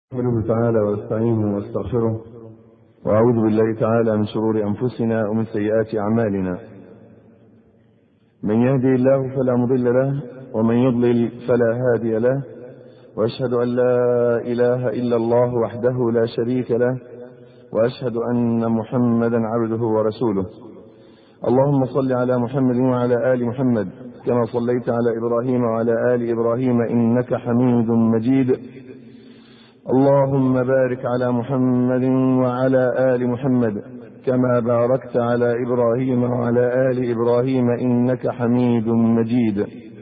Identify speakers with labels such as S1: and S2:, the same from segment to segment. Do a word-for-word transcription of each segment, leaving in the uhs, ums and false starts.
S1: نحمده تعالى ونستعينه ونستغفره وأعوذ بالله تعالى من شرور أنفسنا ومن سيئات أعمالنا. من يهدي الله فلا مضل له ومن يضلل فلا هادي له، وأشهد أن لا إله إلا الله وحده لا شريك له، وأشهد أن محمدا عبده ورسوله. اللهم صل على محمد وعلى آل محمد كما صليت على إبراهيم وعلى آل إبراهيم إنك حميد مجيد. اللهم بارك على محمد وعلى آل محمد كما باركت على إبراهيم وعلى آل إبراهيم إنك حميد مجيد.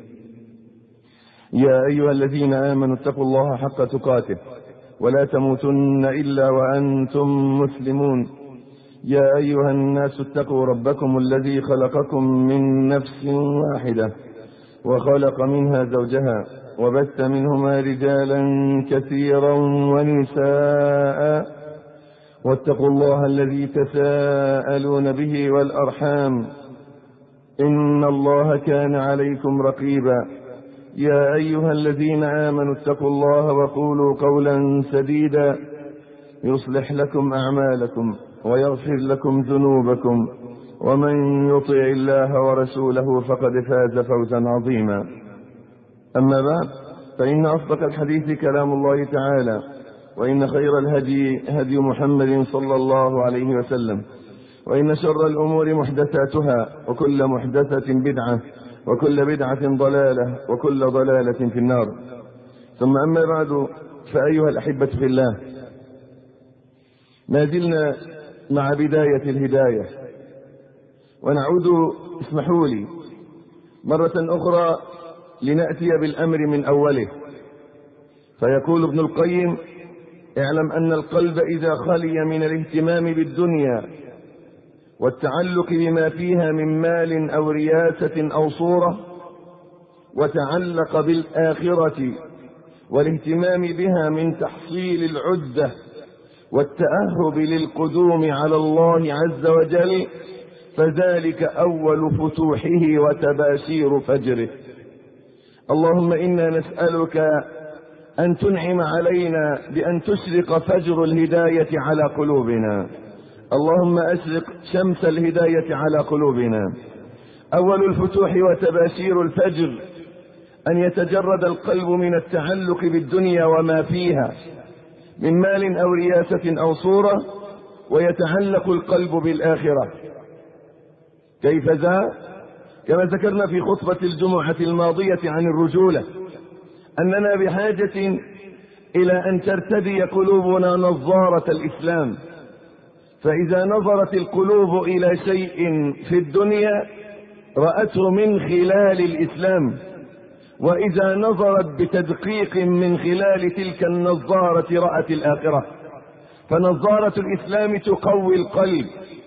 S1: يا أيها الذين آمنوا اتقوا الله حق تقاته ولا تموتن إلا وأنتم مسلمون. يا أيها الناس اتقوا ربكم الذي خلقكم من نفس واحدة وخلق منها زوجها وبث منهما رجالا كثيرا ونساء، واتقوا الله الذي تساءلون به والأرحام إن الله كان عليكم رقيبا. يا أيها الذين آمنوا اتقوا الله وقولوا قولا سديدا يصلح لكم أعمالكم ويغفر لكم ذنوبكم، ومن يطع الله ورسوله فقد فاز فوزا عظيما. أما بعد، فإن أصدق الحديث كلام الله تعالى، وإن خير الهدي هدي محمد صلى الله عليه وسلم، وإن شر الأمور محدثاتها، وكل محدثة بدعة، وكل بدعة ضلالة، وكل ضلالة في النار. ثم أما بعد، فأيها الأحبة في الله، ما زلنا مع بداية الهداية، ونعود اسمحوا لي مرة أخرى لنأتي بالأمر من أوله. فيقول ابن القيم: اعلم أن القلب إذا خلي من الاهتمام بالدنيا والتعلق بما فيها من مال أو رياسة أو صورة، وتعلق بالآخرة والاهتمام بها من تحصيل العدة والتأهب للقدوم على الله عز وجل، فذلك أول فتوحه وتباشير فجره. اللهم إنا نسألك أن تنعم علينا بأن تشرق فجر الهداية على قلوبنا. اللهم أشرق شمس الهداية على قلوبنا. أول الفتوح وتباشير الفجر أن يتجرد القلب من التعلق بالدنيا وما فيها من مال أو رياسة أو صورة، ويتعلق القلب بالآخرة. كيف ذا؟ كما ذكرنا في خطبة الجمعة الماضية عن الرجولة، أننا بحاجة إلى أن ترتدي قلوبنا نظارة الإسلام. فإذا نظرت القلوب إلى شيء في الدنيا رأته من خلال الإسلام، وإذا نظرت بتدقيق من خلال تلك النظارة رأت الآخرة. فنظارة الإسلام تقوي القلب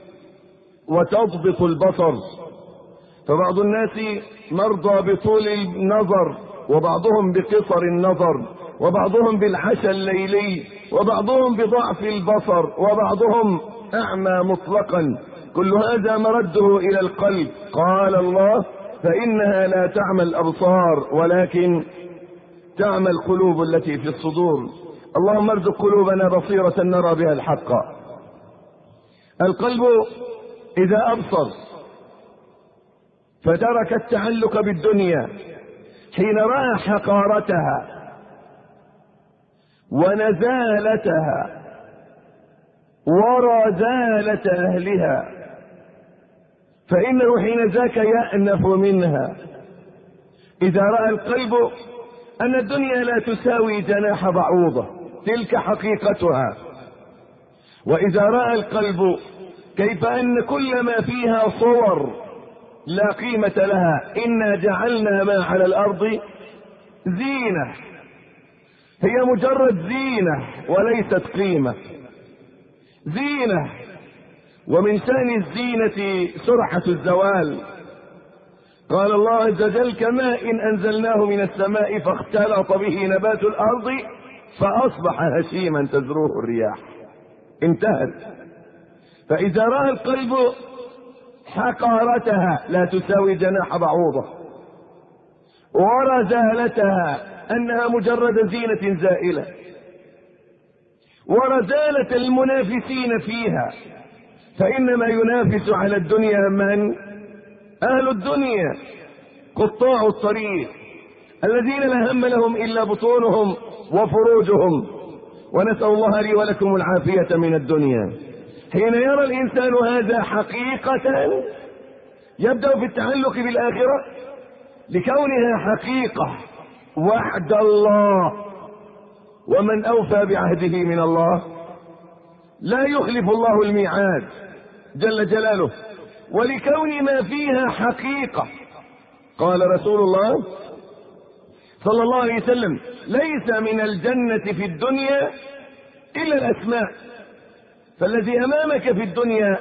S1: وتضبط البصر. فبعض الناس مرضى بطول النظر، وبعضهم بقصر النظر، وبعضهم بالعشى الليلي، وبعضهم بضعف البصر، وبعضهم أعمى مطلقا. كل هذا مرده إلى القلب. قال الله: فإنها لا تعمى الأبصار ولكن تعمى القلوب التي في الصدور. اللهم ارزق قلوبنا بصيرة نرى بها الحق. القلب إذا أبصر فترك التعلق بالدنيا حين رأى حقارتها ونزالتها ورذالة أهلها، فإنه حين ذاك يأنف منها. إذا رأى القلب أن الدنيا لا تساوي جناح بعوضة، تلك حقيقتها. وإذا رأى القلب كيف أن كل ما فيها صور لا قيمة لها، إنا جعلنا ما على الأرض زينة، هي مجرد زينة وليست قيمة. زينة، ومن شأن الزينة سرعة الزوال. قال الله عز وجل: كماء أنزلناه من السماء فاختلط به نبات الأرض فأصبح هشيما تذروه الرياح. انتهت. فإذا رأى القلب حقارتها لا تساوي جناح بعوضة، ورذالتها أنها مجرد زينة زائلة، ورذالة المنافسين فيها، فإنما ينافس على الدنيا من؟ أهل الدنيا، قطاع الطريق، الذين لا هم لهم إلا بطونهم وفروجهم. ونسأل الله لي ولكم العافية من الدنيا. حين يرى الإنسان هذا حقيقة يبدأ في التعلق بالآخرة لكونها حقيقة وعد الله، ومن أوفى بعهده من الله لا يخلف الله الميعاد جل جلاله، ولكون ما فيها حقيقة. قال رسول الله صلى الله عليه وسلم: ليس من الجنة في الدنيا إلا الأسماء. فالذي أمامك في الدنيا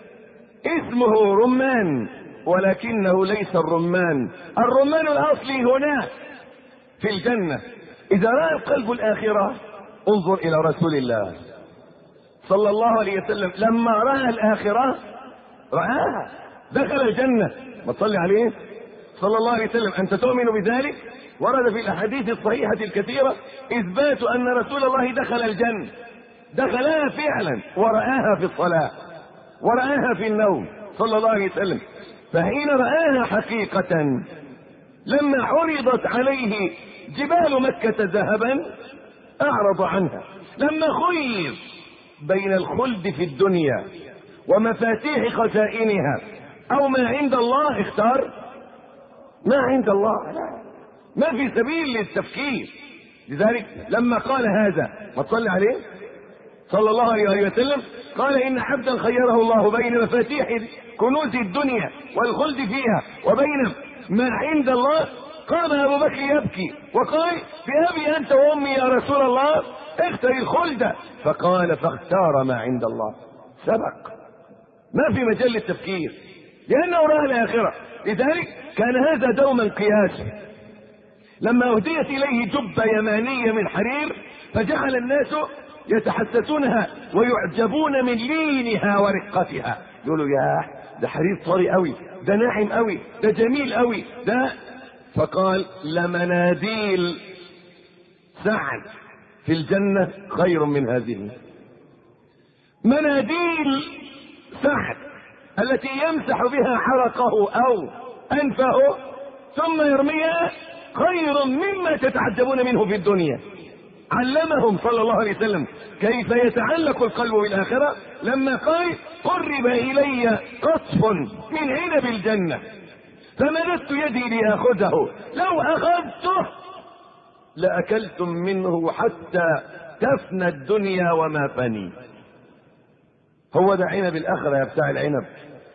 S1: اسمه رمان، ولكنه ليس الرمان، الرمان الأصلي هناك في الجنة. إذا رأى القلب الآخرة انظر إلى رسول الله صلى الله عليه وسلم، لما رأى الآخرة رآها، دخل الجنة. ما تصلي عليه صلى الله عليه وسلم. أنت تؤمن بذلك؟ ورد في الأحاديث الصحيحة الكثيرة إثبات أن رسول الله دخل الجنة، دخلها فعلا، ورآها في الصلاة، ورآها في النوم صلى الله عليه وسلم. فحين رآها حقيقة لما عرضت عليه جبال مكة ذهبا أعرض عنها. لما خير بين الخلد في الدنيا ومفاتيح خزائنها أو ما عند الله اختار ما عند الله، ما في سبيل للتفكير. لذلك لما قال هذا، ما تصلي عليه صلى الله عليه وسلم، قال: إن عبدا خيره الله بين مفاتيح كنوز الدنيا والخلد فيها وبين ما عند الله. قام أبو بكر يبكي وقال: بأبي أنت وأمي يا رسول الله، اختر الخلد. فقال: فاختار ما عند الله. سبق، ما في مجال للتفكير، لأنه رأى الآخرة. لذلك كان هذا دوما قياسا. لما أهديت إليه جبة يمانية من حرير فجعل الناس يتحسسونها ويعجبون من لينها ورقتها، يقولوا: يا ده حرير طري قوي، ده ناعم قوي، ده جميل قوي ده. فقال: لمناديل سعد في الجنة خير من هذه. مناديل سعد التي يمسح بها حرقه أو أنفه ثم يرميها خير مما تتعجبون منه في الدنيا. علمهم صلى الله عليه وسلم كيف يتعلق القلب بالآخرة لما قال: قرب إلي قطف من عنب الجنة فمددت يدي لآخذه، لو أخذته لأكلتم منه حتى تفنى الدنيا وما فني. هو ده عنب الآخرة يا بتاع العنب،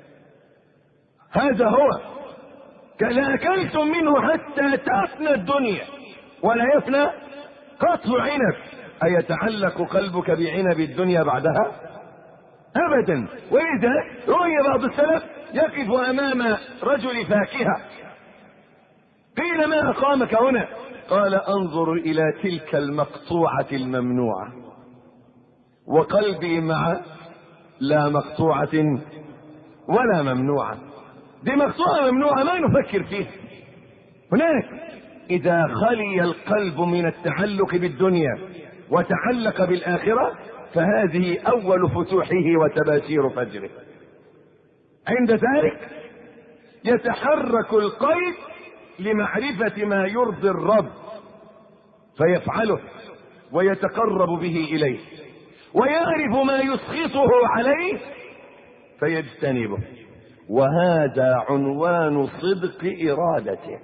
S1: هذا هو. لأكلتم منه حتى تفنى الدنيا ولا يفنى قطف عنب. أيتعلق قلبك بعنب الدنيا بعدها؟ أبدا. وإذا رؤي بعض السلف يقف أمام رجل فاكهة، قيل: ما أقامك هنا؟ قال: أنظر إلى تلك المقطوعة الممنوعة وقلبي مع لا مقطوعة ولا ممنوعة. دي مقطوعة ممنوعة ما نفكر فيها. هناك إذا خلي القلب من التعلق بالدنيا وتعلق بالآخرة فهذه أول فتوحه وتباشير فجره. عند ذلك يتحرك القلب لمعرفة ما يرضي الرب فيفعله ويتقرب به إليه، ويعرف ما يسخطه عليه فيجتنبه. وهذا عنوان صدق إرادته.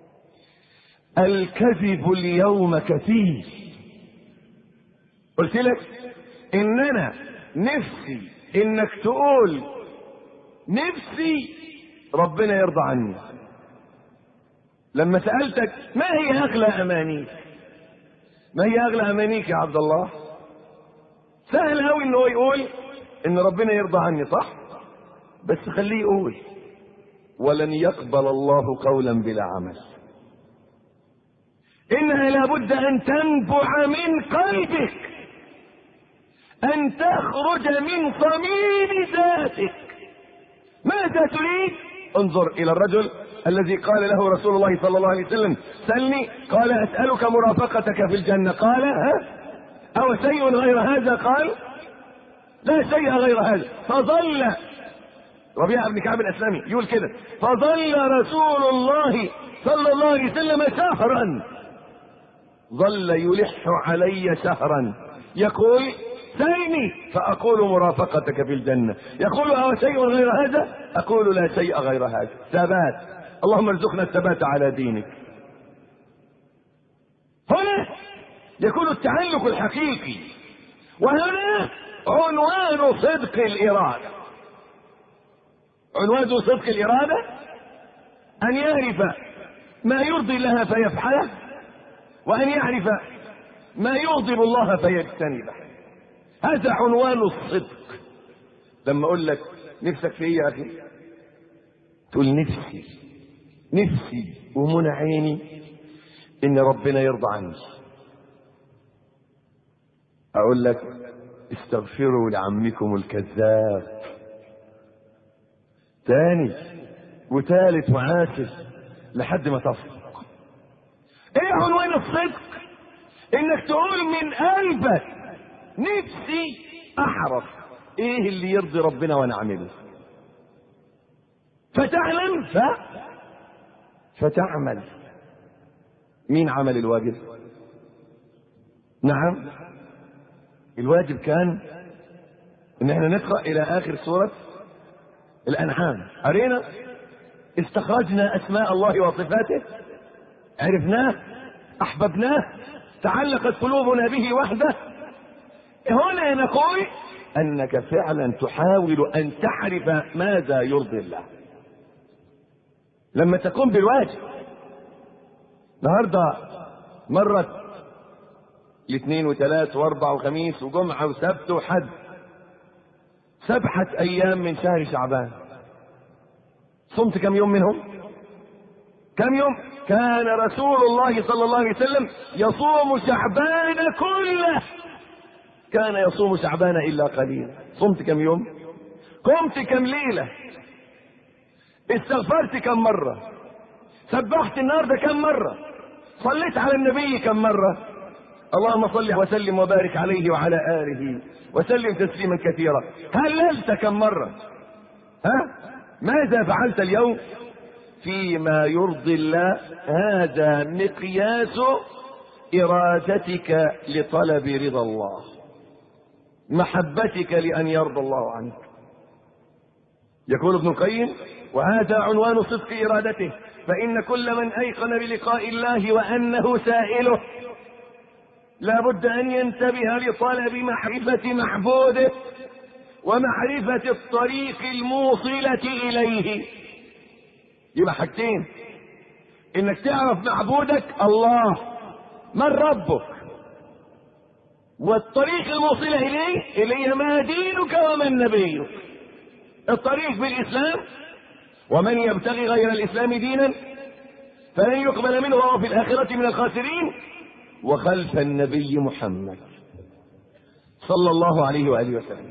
S1: الكذب اليوم كثير. قلت لك إننا نفسي إنك تقول نفسي ربنا يرضى عني. لما سألتك ما هي أغلى أمانيك، ما هي أغلى أمانيك يا عبد الله؟ سهل أوي إنه يقول إن ربنا يرضى عني، صح؟ بس خليه يقول: ولن يقبل الله قولا بلا عمل. إنها لابد أن تنبع من قلبك، أن تخرج من صميم ذاتك. ماذا تريد؟ انظر إلى الرجل الذي قال له رسول الله صلى الله عليه وسلم: سلني. قال: أسألك مرافقتك في الجنة. قال: ها أو شيء غير هذا؟ قال لا شيء غير هذا. فظل ربيعة بن كعب الأسلمي يقول كده: فظل رسول الله صلى الله عليه وسلم شهرا، ظل يلح علي شهرا يقول: سيني فأقول مرافقتك في الجنة. يقول: أو شيء غير هذا؟ أقول لا شيء غير هذا. ثبات. اللهم ارزقنا الثبات على دينك. هنا يكون التعلق الحقيقي، وهنا عنوان صدق الإرادة. عنوان صدق الإرادة أن يعرف ما يرضي الله فيفعله، وأن يعرف ما يغضب الله فيجتنبه. هذا عنوان الصدق. لما أقول لك نفسك في إيه يا أخي؟ تقول نفسي نفسي ومنع عيني إن ربنا يرضى عني. أقول لك استغفروا لعمكم الكذاب. ثاني وثالث وعاشر لحد ما تصدق. ايه عنوان الصدق؟ انك تقول من قلبك: نفسي اعرف ايه اللي يرضي ربنا وانا اعمله، فتعلم ف... فتعمل. مين عمل الواجب؟ نعم، الواجب كان ان احنا نقرأ الى اخر سورة الانعام. قرينا استخرجنا اسماء الله وصفاته، عرفناه، احببناه، تعلقت قلوبنا به وحده. هنا نقول انك فعلا تحاول ان تعرف ماذا يرضي الله لما تقوم بالواجب. النهارده مرت الاثنين وثلاث واربع وخميس وجمعه وسبت وحد، سبعه ايام من شهر شعبان. صمت كم يوم منهم؟ كم يوم؟ كان رسول الله صلى الله عليه وسلم يصوم شعبان كله، كان يصوم شعبان الا قليلا. صمت كم يوم؟ قمت كم ليله؟ استغفرت كم مره؟ سبحت النهارده كم مره؟ صليت على النبي كم مره؟ اللهم صل وسلم وبارك عليه وعلى اله وسلم تسليما كثيرا. هللت كم مره؟ ها؟ ماذا فعلت اليوم فيما يرضي الله؟ هذا مقياس ارادتك لطلب رضا الله، محبتك لان يرضى الله عنك. يقول ابن القيم: وهذا عنوان صدق ارادته، فان كل من ايقن بلقاء الله وانه سائله لا بد ان ينتبه لطلب معرفة محبوبه ومعرفة الطريق الموصلة اليه. يبقى حاجتين: انك تعرف معبودك الله، من ربك، والطريق الموصلة اليه اللي هي ما دينك ومن نبيك. الطريق بالاسلام: ومن يبتغي غير الاسلام دينا فلن يقبل منه وهو في الاخرة من الخاسرين. وخلف النبي محمد صلى الله عليه وآله وسلم.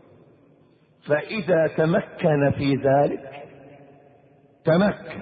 S1: فإذا تمكن في ذلك تمكن،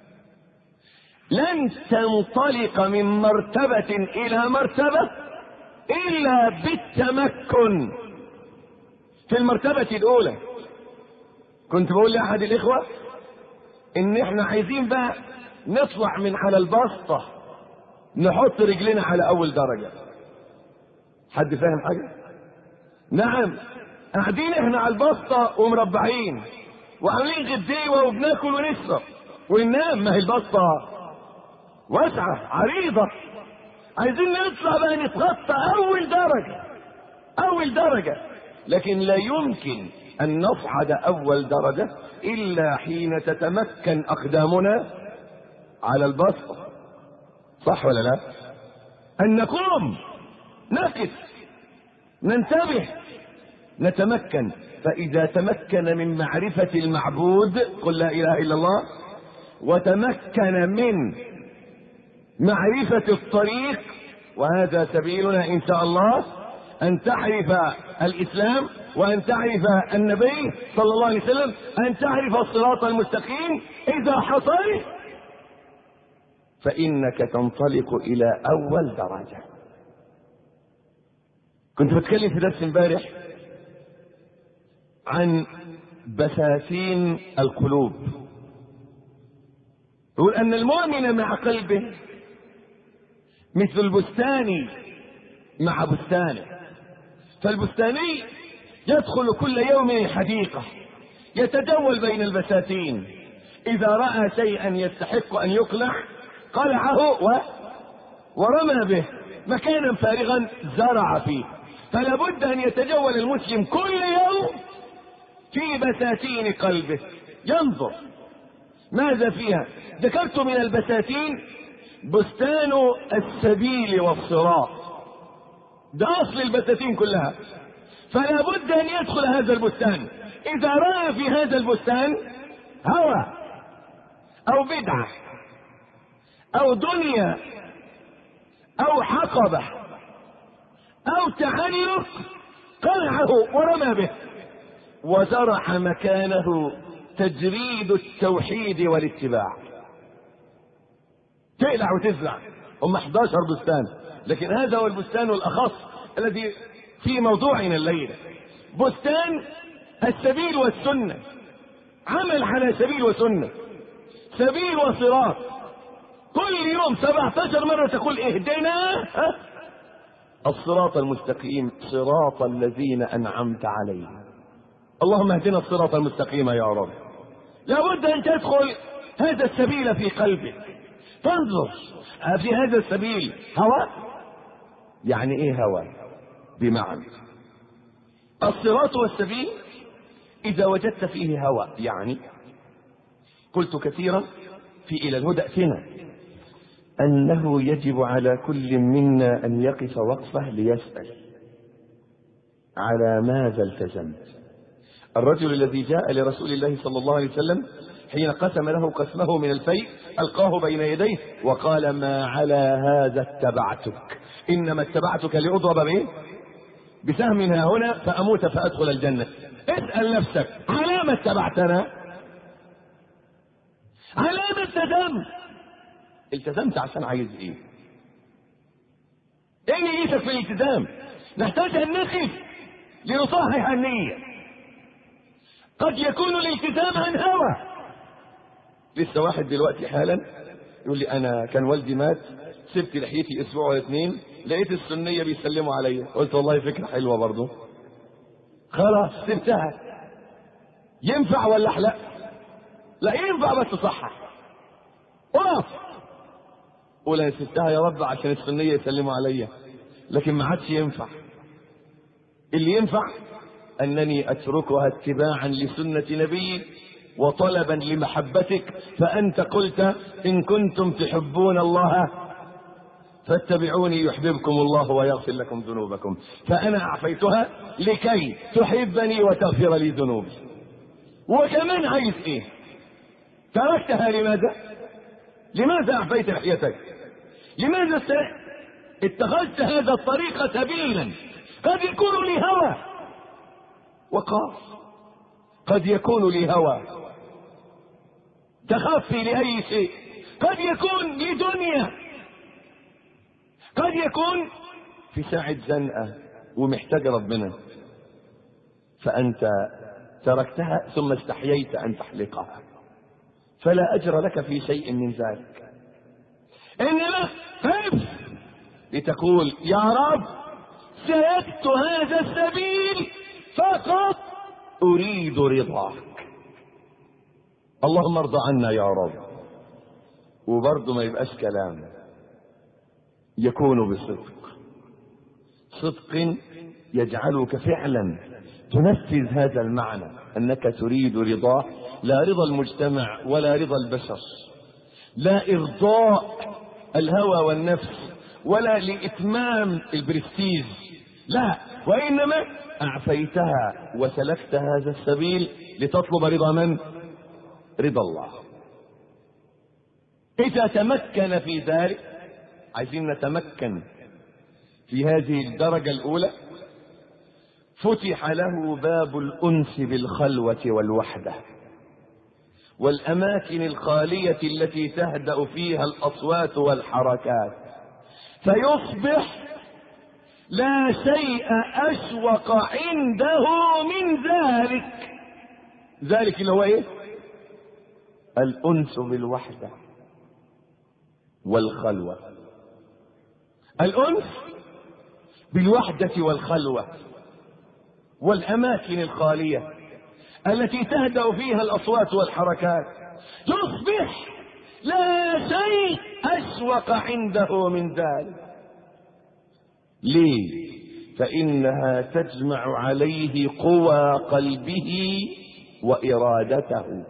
S1: لن تنطلق من مرتبة إلى مرتبة إلا بالتمكن في المرتبة الأولى. كنت بقول لأحد الإخوة إن إحنا عايزين بقى نطلع من على البسطة نحط رجلنا على أول درجة. حد فاهم حاجة؟ نعم، قاعدين إحنا على البسطة ومربعين وعاملين غديوة وبناكل ونشرب وننام. ما هي البسطة واسعة عريضة، عايزين نطلع بقى نتغطى أول درجة أول درجة. لكن لا يمكن أن نصعد أول درجة إلا حين تتمكن أقدامنا على البسطة. صح ولا لا؟ أن نقوم، نقف، ننتبه، نتمكن. فإذا تمكن من معرفة المعبود، قل لا إله إلا الله، وتمكن من معرفة الطريق، وهذا سبيلنا إن شاء الله، أن تعرف الإسلام وأن تعرف النبي صلى الله عليه وسلم، أن تعرف الصراط المستقيم. إذا حصل فإنك تنطلق إلى أول درجة. كنت بتكلم في درس امبارح عن بساتين القلوب. يقول أن المؤمن مع قلبه مثل البستان مع بستانه، فالبستاني يدخل كل يوم الحديقة يتجول بين البساتين، إذا رأى شيئا يستحق أن يقلع قلعه و... ورمى به، مكانا فارغا زرع فيه. فلا بد أن يتجول المسلم كل يوم في بساتين قلبه، ينظر ماذا فيها. ذكرت من البساتين بستان السبيل والصراط، ده أصل البساتين كلها. فلا بد أن يدخل هذا البستان، إذا رأى في هذا البستان هوى أو بدعة أو دنيا أو حقبة أو تعلق قلعه ورمى به، وزرع مكانه تجريد التوحيد والاتباع. تقلع وتزرع، هم احد عشر بستان، لكن هذا هو البستان الأخص الذي في موضوعنا الليلة، بستان السبيل والسنة. عمل على سبيل وسنة، سبيل وصراط. كل يوم سبعة عشر مرة تقول اهدنا الصراط المستقيم صراط الذين أنعمت عليهم. اللهم اهدنا الصراط المستقيم يا رب. لابد أن تدخل هذا السبيل في قلبك، تنظر في هذا السبيل هوى. يعني ايه هوى؟ بمعنى الصراط والسبيل إذا وجدت فيه هوى، يعني قلت كثيرا في إلى الهدى ائتنا أنه يجب على كل منا أن يقف وقفة ليسأل على ماذا التزمت. الرجل الذي جاء لرسول الله صلى الله عليه وسلم حين قسم له قسمه من الفيء ألقاه بين يديه وقال: ما على هذا اتبعتك، إنما اتبعتك لأضرب به بسهمها هنا فأموت فأدخل الجنة. اسأل نفسك: على ما اتبعتنا؟ على ما التزمت؟ التزمت عشان عايز ايه؟ ايه نيتك في الالتزام؟ نحتاج ان نقف لنصحح النية. قد يكون الالتزام عن هوى. لسه واحد دلوقتي حالا يقول لي: انا كان والدي مات، سبت لحيتي اسبوع ولا اتنين، لقيت السنية بيسلموا عليا، قلت والله فكرة حلوة برضو، خلاص سبتها. ينفع ولا احلق؟ لا ينفع، بس صحح. اقف قول: انا سبتها يا رب عشان السنية يسلموا عليا، لكن ما عادش ينفع. اللي ينفع انني اتركها اتباعا لسنة نبي وطلبا لمحبتك، فانت قلت: ان كنتم تحبون الله فاتبعوني يحببكم الله ويغفر لكم ذنوبكم. فانا اعفيتها لكي تحبني وتغفر لي ذنوبي. وكمان عايز ايه؟ تركتها لماذا؟ لماذا اعفيت لحيتك؟ لماذا اتخذت هذا الطريق سبيلا؟ قد يكون لي هوى وقاف، قد يكون لي هوى تخفي لأي شيء، قد يكون لدنيا، قد يكون في ساعة زنقة ومحتاج ربنا، فأنت تركتها ثم استحييت أن تحلقها، فلا أجر لك في شيء من ذلك. إنما خف لتقول: يا رب سلكت هذا السبيل فقط أريد رضاك، اللهم ارضى عنا يا رب. وبرضه ما يبقاش كلام، يكون بصدق، صدق يجعلك فعلا تنفذ هذا المعنى أنك تريد رضاه، لا رضا المجتمع ولا رضا البشر، لا إرضاء الهوى والنفس ولا لإتمام البرستيج، لا، وإنما أعفيتها وسلكت هذا السبيل لتطلب رضا من؟ رضا الله. إذا تمكن في ذلك، عايزين نتمكن في هذه الدرجة الأولى، فتح له باب الأنس بالخلوة والوحدة والأماكن الخالية التي تهدأ فيها الأصوات والحركات، فيصبح لا شيء أشوق عنده من ذلك. ذلك اللي هو ايه؟ الأنس بالوحدة والخلوة. الأنس بالوحدة والخلوة والأماكن الخالية التي تهدأ فيها الأصوات والحركات، تصبح لا شيء أشوق عنده من ذلك. ليه؟ فإنها تجمع عليه قوى قلبه وإرادته،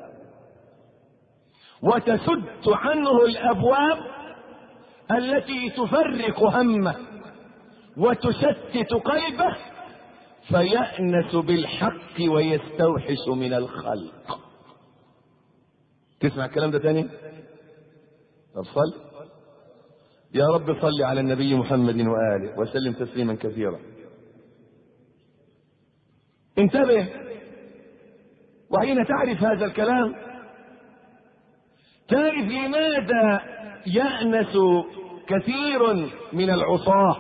S1: وتسد عنه الأبواب التي تفرق همه وتشتت قلبه، فيأنس بالحق ويستوحش من الخلق. تسمع الكلام ده تاني؟ طب صل يا رب، صل على النبي محمد وآله وسلم تسليما كثيرا. انتبه، وحين تعرف هذا الكلام تعرف لماذا يأنس كثير من العصاة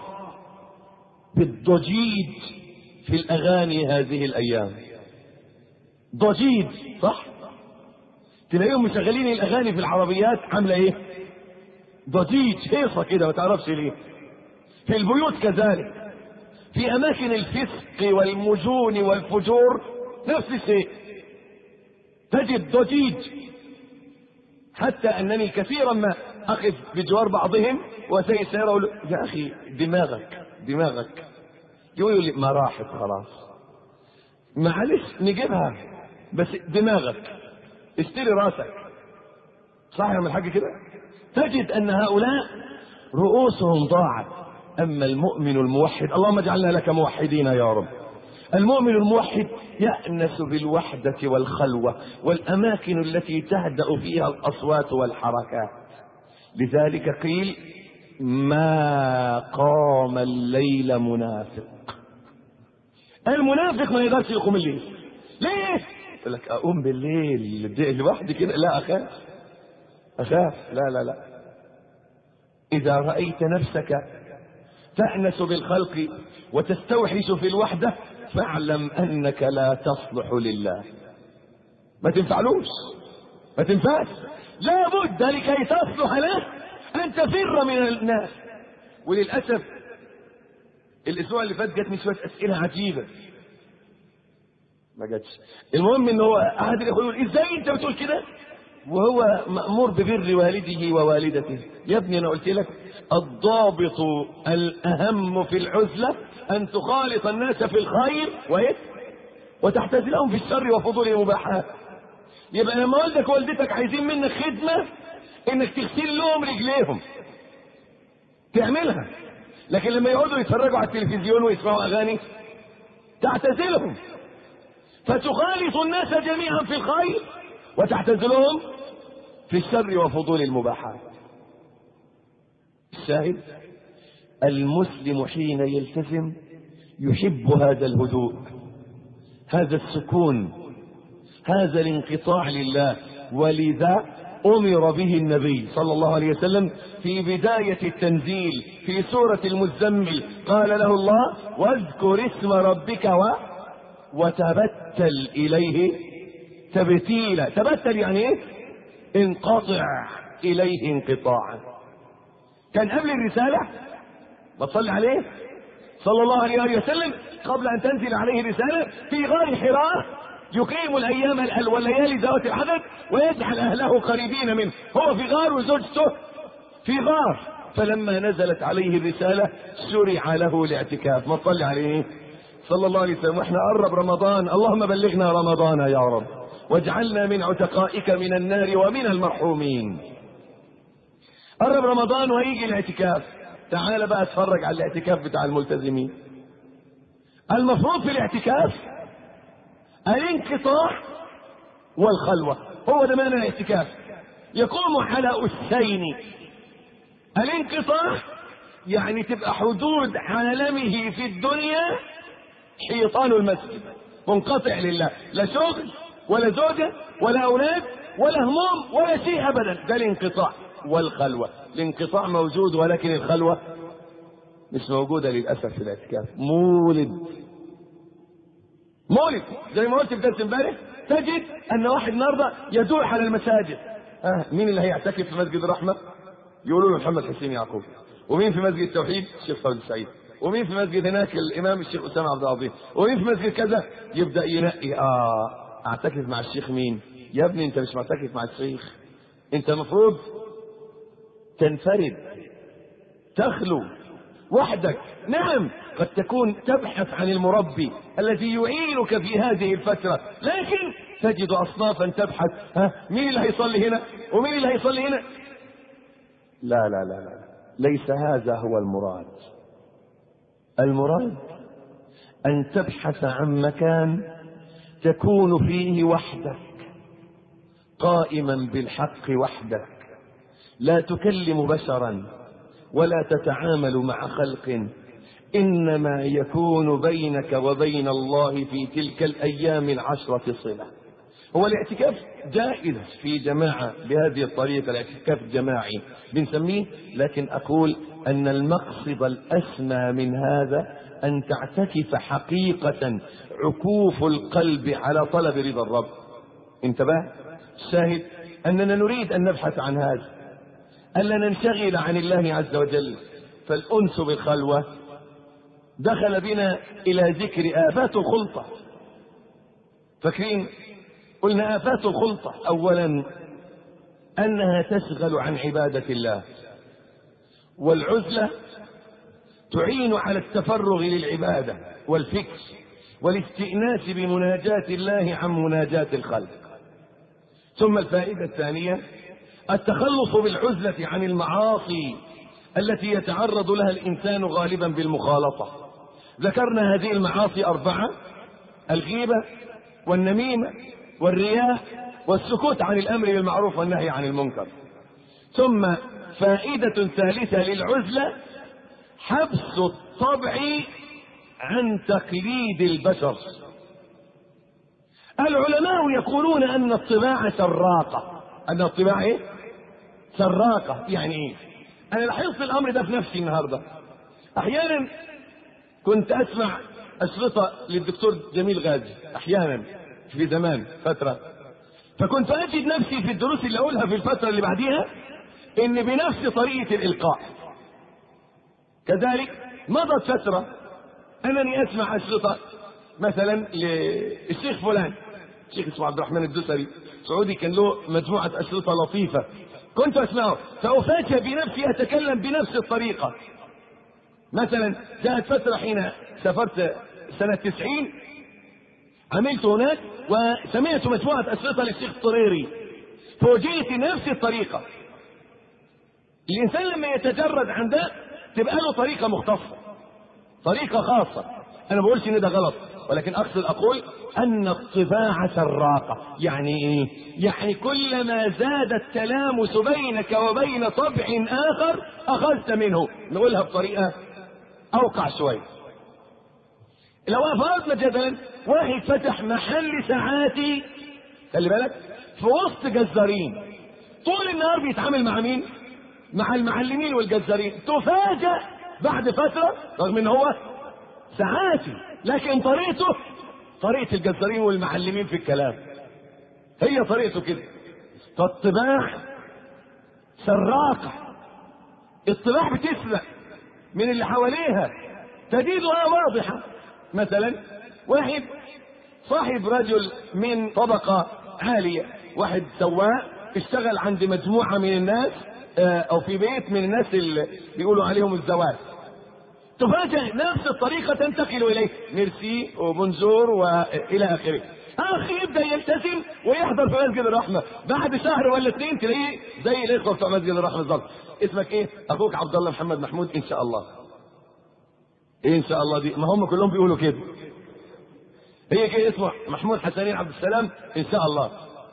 S1: بالضجيج في الأغاني هذه الأيام. ضجيج، صح؟ تلاقيهم مشغلين الأغاني في العربيات عاملة ايه؟ ضجيج، هيصة كده ما تعرفش ليه. في البيوت كذلك، في أماكن الفسق والمجون والفجور نفس الشيء، تجد ضجيج. حتى أنني كثيرا ما أقف بجوار بعضهم وسيء السيارة أقول يا أخي دماغك دماغك، يقول لي ما راحت خلاص، معلش نجيبها بس دماغك اشتري راسك. صح يا من الحاج كده؟ تجد أن هؤلاء رؤوسهم ضاعت. أما المؤمن الموحد، اللهم اجعلنا لك موحدين يا رب، المؤمن الموحد يأنس بالوحدة والخلوة والأماكن التي تهدأ فيها الأصوات والحركات. لذلك قيل ما قام الليل منافق. المنافق ما يقدرش يقوم الليل. ليه؟ يقول لك أقوم بالليل لوحدي كده؟ لا أخاف أخاف لا لا لا. إذا رأيت نفسك تأنس بالخلق وتستوحش في الوحدة فاعلم أنك لا تصلح لله، ما تنفعلوش، ما تنفعش. لا بد لكي تصلح له أن تفر من الناس. وللأسف الأسبوع اللي فات جاتني شوية أسئلة عجيبة، ما جاتش. المهم إن هو أحد الأخوة يقول إزاي أنت بتقول كده وهو مأمور ببر والده ووالدته؟ يا ابني أنا قلت لك الضابط الأهم في العزلة أن تخالط الناس في الخير وإيه؟ وتعتزلهم في الشر وفضول المباحات. يبقى لما والدك ووالدتك عايزين منك خدمة إنك تغسل لهم رجليهم تعملها، لكن لما يقعدوا يتفرجوا على التلفزيون ويسمعوا أغاني تعتزلهم، فتخالط الناس جميعا في الخير وتعتزلهم في الشر وفضول المباحات. الشاهد المسلم حين يلتزم يحب هذا الهدوء، هذا السكون، هذا الانقطاع لله. ولذا أمر به النبي صلى الله عليه وسلم في بداية التنزيل في سورة المزمل، قال له الله واذكر اسم ربك و... وتبتل إليه تبتيلا. تبتل يعني ايه؟ انقطع إليه انقطاعا. كان قبل الرسالة بتصلي عليه صلى الله عليه وسلم قبل أن تنزل عليه الرسالة في غار حراء يقيم الأيام والليالي ذوات العدد ويجعل أهله قريبين منه. هو في غار وزوجته في غار. فلما نزلت عليه الرسالة شرع له الاعتكاف. ما تصلي عليه صلى الله عليه وسلم. واحنا قرب رمضان، اللهم بلغنا رمضان يا رب واجعلنا من عتقائك من النار ومن المرحومين. قرب رمضان ويجي الاعتكاف. تعال بقى اتفرج على الاعتكاف بتاع الملتزمين. المفروض في الاعتكاف الانقطاع والخلوة، هو ده معنى الاعتكاف. يقوم على أسين. الانقطاع يعني تبقى حدود عالمه في الدنيا حيطان المسجد، منقطع لله، لا شغل ولا زوجة ولا أولاد ولا هموم ولا شيء أبدا. ده الانقطاع. والخلوة، الانقطاع موجود ولكن الخلوة مش موجودة للأسف في الاعتكاف. مولد مولد زي ما قلت في درس امبارح، تجد أن واحد النهارده يدور على المساجد. آه مين اللي هيعتكف في مسجد الرحمة؟ يقولوا له محمد حسين يعقوب. ومين في مسجد التوحيد؟ الشيخ خالد السعيد. ومين في مسجد هناك الإمام الشيخ أسامة عبد العظيم. ومين في مسجد كذا؟ يبدأ ينقي. آه أعتكف مع الشيخ مين؟ يا ابني أنت مش معتكف مع الشيخ، أنت المفروض تنفرد، تخلو وحدك. نعم قد تكون تبحث عن المربي الذي يعينك في هذه الفترة، لكن تجد أصنافا تبحث، ها مين اللي هيصلي هنا ومين اللي هيصلي هنا. لا لا لا لا، ليس هذا هو المراد. المراد أن تبحث عن مكان تكون فيه وحدك، قائما بالحق وحدك، لا تكلم بشرا ولا تتعامل مع خلق، إنما يكون بينك وبين الله في تلك الأيام العشرة صلة. هو الاعتكاف جائز في جماعة بهذه الطريقة، الاعتكاف الجماعي بنسميه، لكن أقول أن المقصد الأسمى من هذا أن تعتكف حقيقة عكوف القلب على طلب رضا الرب. انتبه، الشاهد أننا نريد أن نبحث عن هذا، ألا ننشغل عن الله عز وجل. فالأنس بالخلوة دخل بنا إلى ذكر آفات الخلطة. فاكرين قلنا آفات الخلطة؟ أولا أنها تشغل عن عبادة الله، والعزلة تعين على التفرغ للعبادة والفكر والاستئناس بمناجاة الله عن مناجاة الخلق. ثم الفائدة الثانية التخلص بالعزلة عن المعاصي التي يتعرض لها الإنسان غالبا بالمخالطة. ذكرنا هذه المعاصي أربعة: الغيبة والنميمة والرياء والسكوت عن الأمر بالمعروف والنهي عن المنكر. ثم فائدة ثالثة للعزلة حبس الطبع عن تقليد البشر. العلماء يقولون أن الطباع سراقة. أن الطباع إيه؟ سراقة. يعني إيه؟ أنا لاحظت الأمر ده في نفسي النهاردة. أحيانا كنت أسمع أشرطة للدكتور جميل غازي أحيانا في زمان فترة، فكنت أجد نفسي في الدروس اللي أقولها في الفترة اللي بعديها إن بنفس طريقة الإلقاء. كذلك مضت فترة أنني أسمع أشرطة مثلا للشيخ فلان، الشيخ اسمه عبد الرحمن الدوسري سعودي، كان له مجموعة أشرطة لطيفة كنت أسمعه، فأفاجأ بنفسي أتكلم بنفس الطريقة. مثلا جاءت فترة حين سافرت سنة تسعين، عملت هناك وسمعت مجموعة أشرطة للشيخ الطريري، فوجئت نفس الطريقة. الإنسان لما يتجرد عن ده تبقى له طريقة مختصة، طريقة خاصة. أنا بقولش إن ده غلط، ولكن أقصد أقول أن الطباع سراقة. يعني إيه؟ يعني كلما زاد التلامس بينك وبين طبع آخر أخذت منه. نقولها بطريقة أوقع شوي. لو أفرضنا جدلا واحد فتح محل ساعاتي، خلي بالك، في وسط جزارين، طول النهار بيتعامل مع مين؟ مع المعلمين والجزارين. تفاجأ بعد فترة رغم ان هو ساعاتي لكن طريقته طريقة الجزارين والمعلمين في الكلام، هي طريقته كده. فالطباع سراقة، الطباع بتسرق من اللي حواليها، تجدها واضحة. مثلا واحد صاحب رجل من طبقة عالية، واحد سواق اشتغل عند مجموعة من الناس او في بيت من الناس اللي بيقولوا عليهم الزواج، تفاجأ نفس الطريقة تنتقل اليه، ميرسي وبونجور والى اخره. اخي يبدا يلتزم ويحضر في مسجد الرحمة، بعد شهر ولا اثنين تلاقيه زي الاخوة بتوع مسجد الرحمة بالظبط. اسمك ايه؟ اخوك عبد الله محمد محمود. ان شاء الله. ايه ان شاء الله دي؟ ما هم كلهم بيقولوا كده. هي كده اسمه محمود حسنين عبد السلام. ان شاء الله.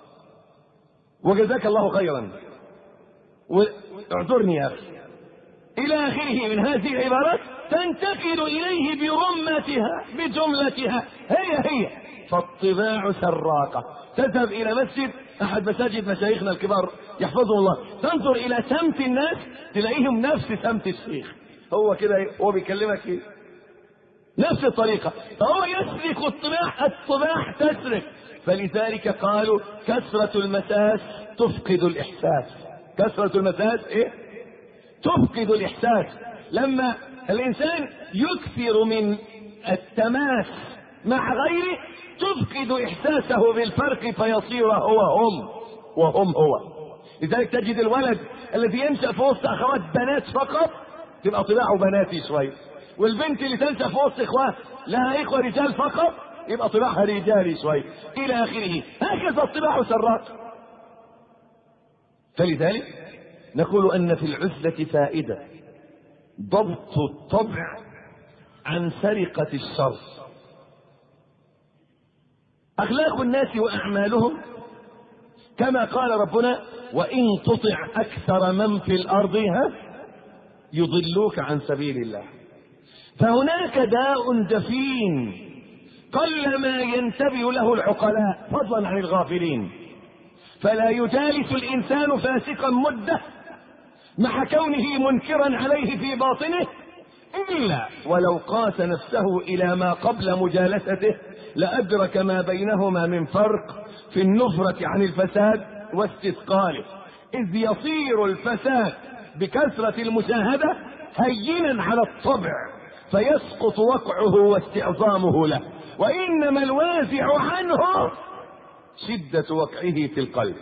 S1: وجزاك الله خيرا واعذرني يا اخي الى اخره من هذه العبارات، تنتقل اليه برمتها بجملتها هي هي. فالطباع سراقة. تذهب الى مسجد احد مساجد مشايخنا الكبار يحفظهم الله، تنظر الى سمت الناس تلاقيهم نفس سمت الشيخ،
S2: هو كده هو بيكلمك ايه؟ نفس الطريقة. فهو يسرق الطباع، الطباع تسرق. فلذلك قالوا كثرة المساس تفقد الإحساس. كثرة المساس ايه؟ تفقد الإحساس. لما الإنسان يكثر من التماس مع غيره تفقد إحساسه بالفرق فيصير هو هم وهم هو. لذلك تجد الولد الذي ينشأ في وسط أخوات بنات فقط تبقى طباعه بناتي شوية، والبنت اللي تنشأ في وسط إخوة لها إخوة رجال فقط يبقى طباعها رجالي شوية إلى آخره. هكذا الطباع سراق. فلذلك نقول أن في العزلة فائدة، ضبط الطبع عن سرقة الشر. أخلاق الناس وأعمالهم كما قال ربنا وإن تطع أكثر من في الأرض يضلوك عن سبيل الله. فهناك داء دفين قلما ينتبه له العقلاء فضلا عن الغافلين. فلا يجالس الإنسان فاسقا مدة مع كونه منكرا عليه في باطنه إلا ولو قاس نفسه إلى ما قبل مجالسته لأدرك ما بينهما من فرق في النفرة عن الفساد واستثقاله، إذ يصير الفساد بكثرة المشاهدة هينا على الطبع فيسقط وقعه واستعظامه له، وإنما الوازع عنه شدة وقعه في القلب.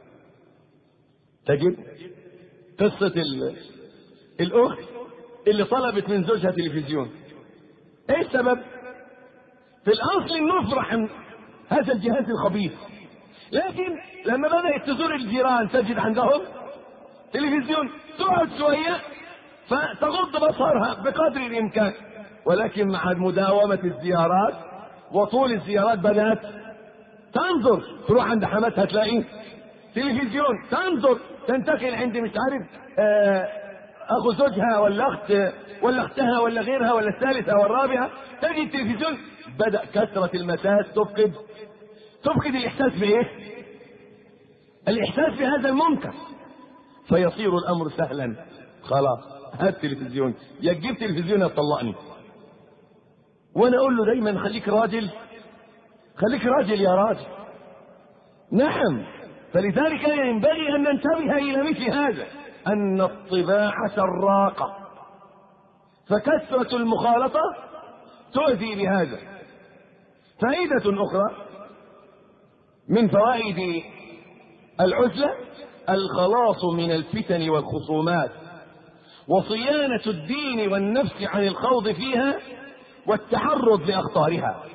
S2: تجد قصة الأخت اللي طلبت من زوجها تلفزيون. ايه السبب؟ في الأصل النفرة عن هذا الجهاز الخبيث، لكن لما بدأت تزور الجيران تجد عندهم تلفزيون، تقعد شوية فتغض بصرها بقدر الإمكان، ولكن مع مداومة الزيارات وطول الزيارات بدأت تنظر، تروح عند حماتها تلاقي تلفزيون، تنظر تنتقل عند مش عارف آه اخو زوجها ولا اخت ولا اختها ولا غيرها ولا الثالثة والرابعة تجد التلفزيون. بدأ كثرة المساس تفقد تفقد الإحساس بإيه؟ الإحساس بهذا المنكر، فيصير الأمر سهلا. خلاص هات تلفزيون، يا تجيب تلفزيون يا تطلقني. وانا اقول له دايما خليك راجل، خليك راجل يا راجل. نعم. فلذلك ينبغي ان ننتبه الى مثل هذا، ان الطباع سراقة، فكثرة المخالطة تؤذي بهذا. فائدة اخرى من فوائد العزلة الخلاص من الفتن والخصومات وصيانة الدين والنفس عن الخوض فيها والتعرض لأخطارها.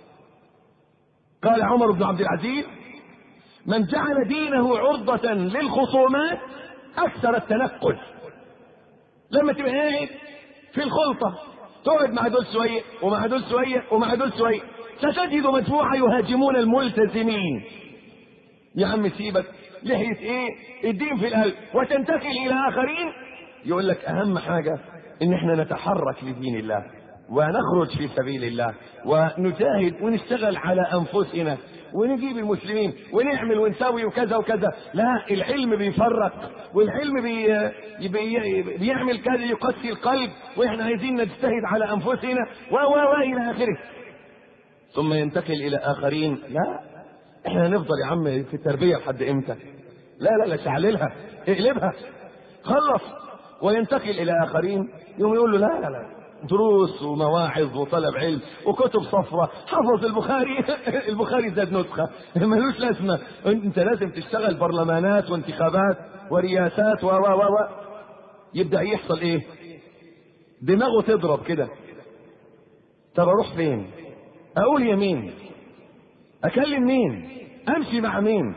S2: قال عمر بن عبد العزيز من جعل دينه عرضة للخصومات أكثر التنقل. لما تبقى قاعد في الخلطة تقعد مع دول شوية ومع دول شوية ومع دول شوية ستجد مجموعة يهاجمون الملتزمين. يا عم سيبك لحية ايه الدين في القلب، وتنتقل إلى آخرين يقول لك أهم حاجة إن احنا نتحرك لدين الله ونخرج في سبيل الله ونجاهد ونشتغل على أنفسنا ونجيب المسلمين ونعمل ونسوي وكذا وكذا. لا، العلم بيفرق، والعلم بي بي بيعمل كذا يقسي القلب، واحنا عايزين نجتهد على أنفسنا و و و إلى آخره. ثم ينتقل إلى آخرين. لا، احنا نفضل يا عم في التربية لحد امتى؟ لا لا لا، شعللها اقلبها خلص. وينتقل إلى آخرين يوم يقول له لا لا لا، دروس ومواعظ وطلب علم وكتب صفرة، حفظ البخاري البخاري زاد نسخة ملوش لازمة. انت لازم تشتغل برلمانات وانتخابات ورياسات و و و يبدأ يحصل ايه؟ دماغه تضرب كده. طب اروح فين؟ اقول يمين؟ اكلم مين؟ امشي مع مين؟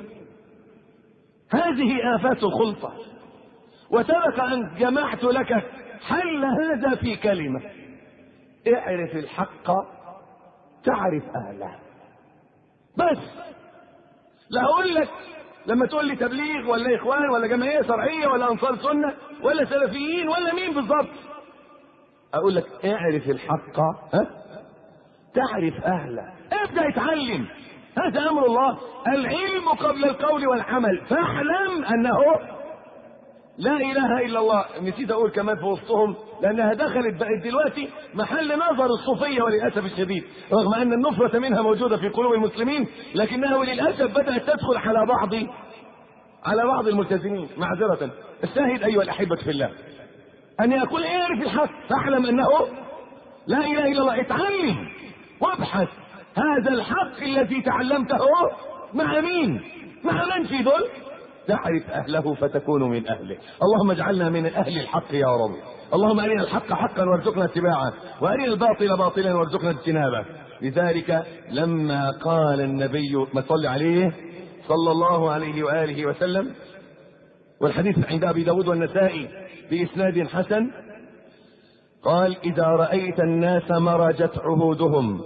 S2: هذه آفات الخلطة. وسبق أن جمعت لك حل هذا في كلمة: اعرف الحق تعرف أهله. بس لا أقول لك لما تقول لي تبليغ ولا إخوان ولا جمعية شرعية ولا أنصار سنة ولا سلفيين ولا مين بالضبط، أقول لك اعرف الحق ها تعرف أهله. ابدأ اتعلم، هذا أمر الله. العلم قبل القول والعمل، فاعلم أنه لا اله الا الله. نسيت اقول كمان في وسطهم، لانها دخلت بقت دلوقتي محل نظر الصوفيه وللاسف الشديد، رغم ان النفره منها موجوده في قلوب المسلمين، لكنها وللاسف بدات تدخل على بعض على بعض الملتزمين معذره. الشاهد ايها الاحبه في الله، ان يقول اعرف الحق فاعلم انه لا اله الا الله. اتعلم وابحث هذا الحق الذي تعلمته مع مين؟ مع من في دول؟ تعرف اهله فتكون من اهله. اللهم اجعلنا من اهل الحق يا رب. اللهم ارنا الحق حقا وارزقنا اتباعه، وارنا الباطل باطلا وارزقنا اجتنابه. لذلك لما قال النبي ما صلى عليه صلى الله عليه واله وسلم، والحديث عند ابي داود والنسائي باسناد حسن، قال اذا رايت الناس مرجت عهودهم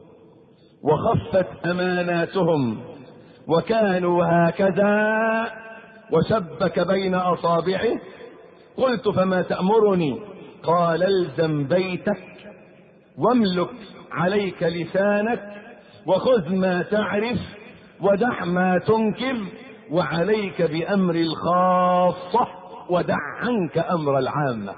S2: وخفت اماناتهم وكانوا هكذا وشبك بين اصابعه، قلت فما تأمرني؟ قال الزم بيتك واملك عليك لسانك وخذ ما تعرف ودع ما تنكر وعليك بأمر الخاصة ودع عنك أمر العامة.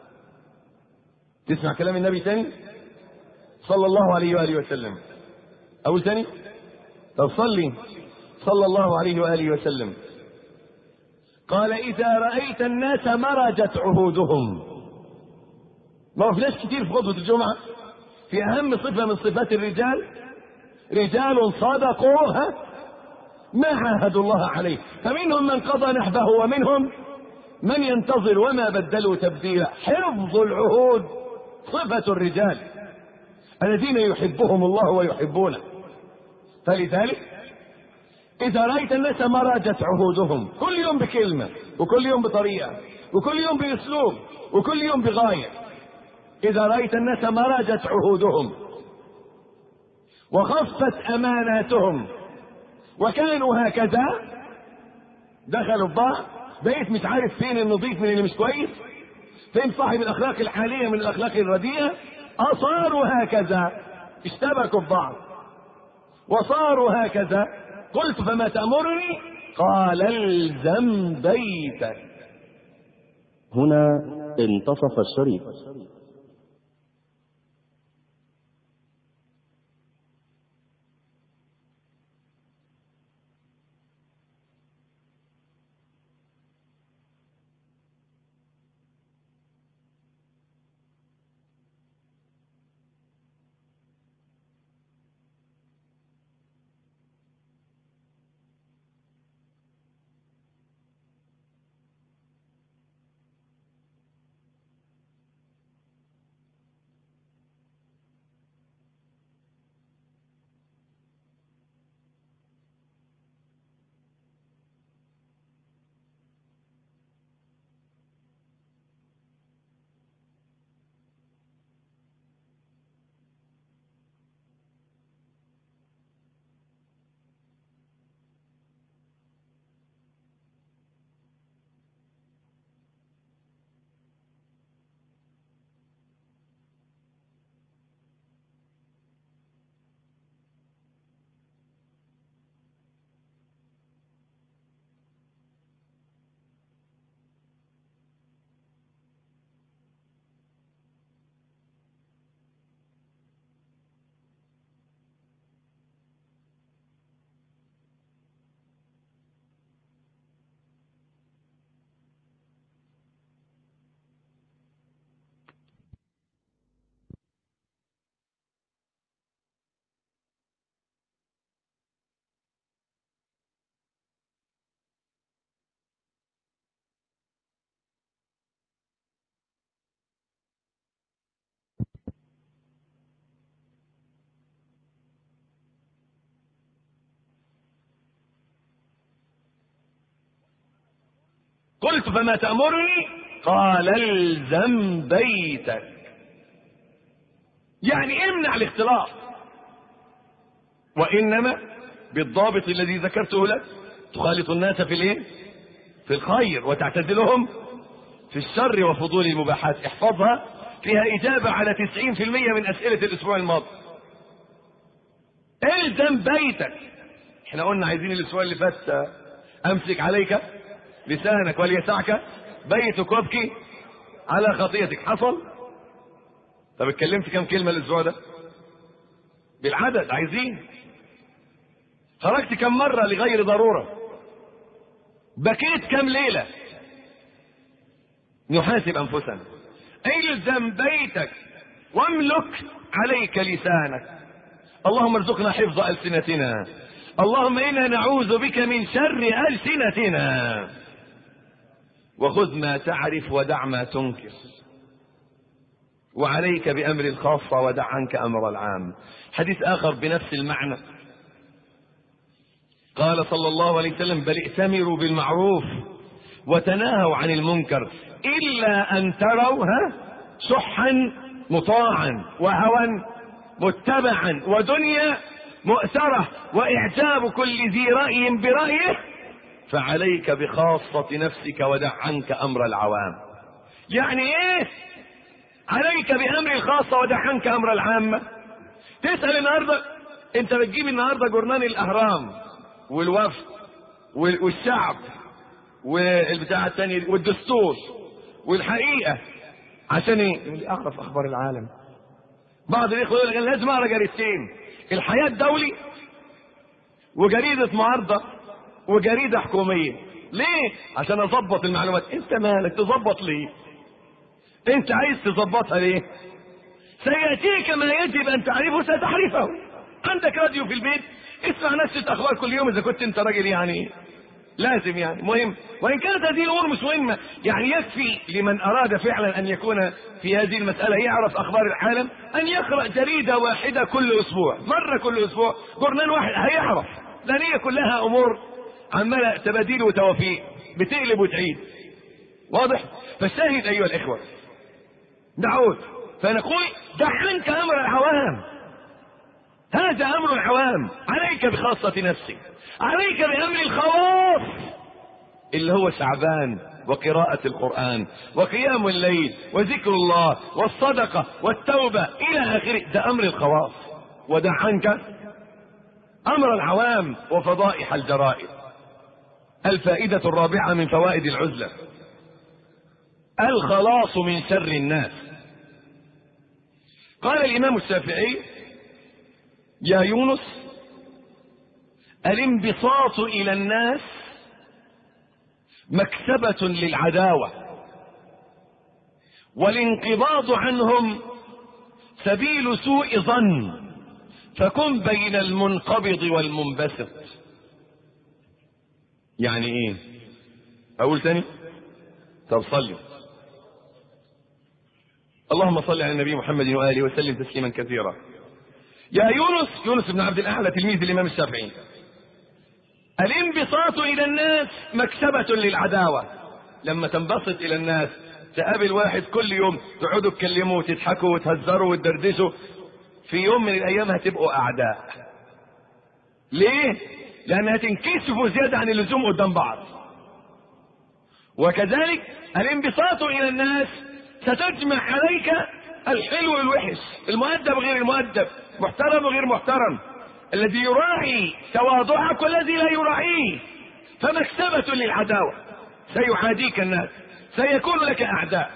S2: تسمع كلام النبي تاني صلى الله عليه وآله وسلم؟ أقول تاني؟ طب صلي صلى الله عليه وآله وسلم. قال إذا رأيت الناس مرجت عهودهم. ما في ناس كتير في خطبة الجمعة في أهم صفة من صفات الرجال، رجال صدقوا ما عاهدوا الله عليه، فمنهم من قضى نحبه ومنهم من ينتظر وما بدلوا تبديلا. حفظ العهود صفة الرجال الذين يحبهم الله ويحبونه. فلذلك إذا رأيت الناس مرجت عهودهم، كل يوم بكلمة وكل يوم بطريقة وكل يوم بأسلوب وكل يوم بغاية. إذا رأيت الناس مرجت عهودهم وخفت أماناتهم وكانوا هكذا، دخلوا في بعض، بقيت مش عارف فين النظيف من اللي مش كويس، فين صاحب الأخلاق الحالية من الأخلاق الرديئة، أصاروا هكذا، اشتبكوا في بعض وصاروا هكذا. قلت فما تأمرني؟ قال الزم بيتك.
S3: هنا انتصف الشريط.
S2: قلت فما تأمرني؟ قال الزم بيتك. يعني امنع الاختلاط، وإنما بالضابط الذي ذكرته لك، تخالط الناس في الايه؟ في الخير وتعتزلهم في الشر وفضول المباحات. احفظها، فيها إجابة على تسعين في المية من أسئلة الأسبوع الماضي. الزم بيتك. احنا قلنا عايزين الأسبوع اللي فات أمسك عليك لسانك وليسعك بيتك وابكي على خطيئتك. حصل؟ طب اتكلمت كم كلمة الاسبوع ده؟ بالعدد عايزين. خرجت كم مرة لغير ضرورة؟ بكيت كم ليلة؟ نحاسب انفسنا. الزم بيتك واملك عليك لسانك. اللهم ارزقنا حفظ ألسنتنا. اللهم إنا نعوذ بك من شر ألسنتنا. وخذ ما تعرف ودع ما تنكر، وعليك بأمر الخاصة ودع عنك أمر العام. حديث آخر بنفس المعنى، قال صلى الله عليه وسلم: بل ائتمروا بالمعروف وتناهوا عن المنكر إلا أن تروا شحا مطاعا وهوى متبعا ودنيا مؤثرة وإعجاب كل ذي رأي برأيه، فعليك بخاصة نفسك ودع عنك أمر العوام. يعني إيه عليك بأمر الخاصة ودع عنك أمر العامة؟ تسأل النهاردة، أنت بتجيب النهاردة جورنان الأهرام والوفد والشعب والبتاع الثاني والدستور والحقيقة عشان ايه؟ اعرف اخبار العالم. بعض الاخوه يقول لك لازم اقرا جريدتين، الحياه الدولي وجريده معارضه وجريده حكوميه. ليه؟ عشان اظبط المعلومات. انت مالك تظبط ليه؟ انت عايز تظبطها ليه؟ سياتيك ما يجب ان تعرفه ستعرفه. عندك راديو في البيت، اسمع نشرة اخبار كل يوم اذا كنت انت راجل يعني لازم يعني مهم. وان كانت هذه الامور مش مهمه، يعني يكفي لمن اراد فعلا ان يكون في هذه المساله يعرف اخبار العالم ان يقرا جريده واحده كل اسبوع، مره كل اسبوع جورنال واحد هيعرف. لان هي كلها امور عماله تباديل وتوافيق، بتقلب وتعيد. واضح؟ فالشاهد ايها الاخوه، نعود فنقول دع عنك امر العوام. هذا امر العوام، عليك بخاصه نفسك، عليك بأمر الخواص اللي هو شعبان وقراءة القرآن وقيام الليل وذكر الله والصدقة والتوبة إلى آخره. ده أمر الخواص. ودع عنك أمر العوام وفضائح الجرائد. الفائدة الرابعة من فوائد العزلة الخلاص من شر الناس. قال الإمام الشافعي: يا يونس، الانبساط إلى الناس مكسبة للعداوة، والانقباض عنهم سبيل سوء ظن، فكن بين المنقبض والمنبسط. يعني ايه؟ اقول تاني؟ طب صلوا. اللهم صل على النبي محمد وآله وسلم تسليما كثيرا. يا يونس، يونس بن عبد الأعلى تلميذ الإمام الشافعي، الانبساط إلى الناس مكسبة للعداوة. لما تنبسط إلى الناس، تقابل واحد كل يوم تقعدوا تكلموا وتضحكوا وتهزروا وتدردشوا، في يوم من الأيام هتبقوا أعداء. ليه؟ لأن هتنكسفوا زيادة عن اللزوم قدام بعض. وكذلك الانبساط إلى الناس ستجمع عليك الحلو والوحش، المؤدب غير المؤدب، محترم وغير محترم، الذي يراعي تواضعك والذي لا يراعيه، فمكسبة للعداوة. سيعاديك الناس، سيكون لك أعداء.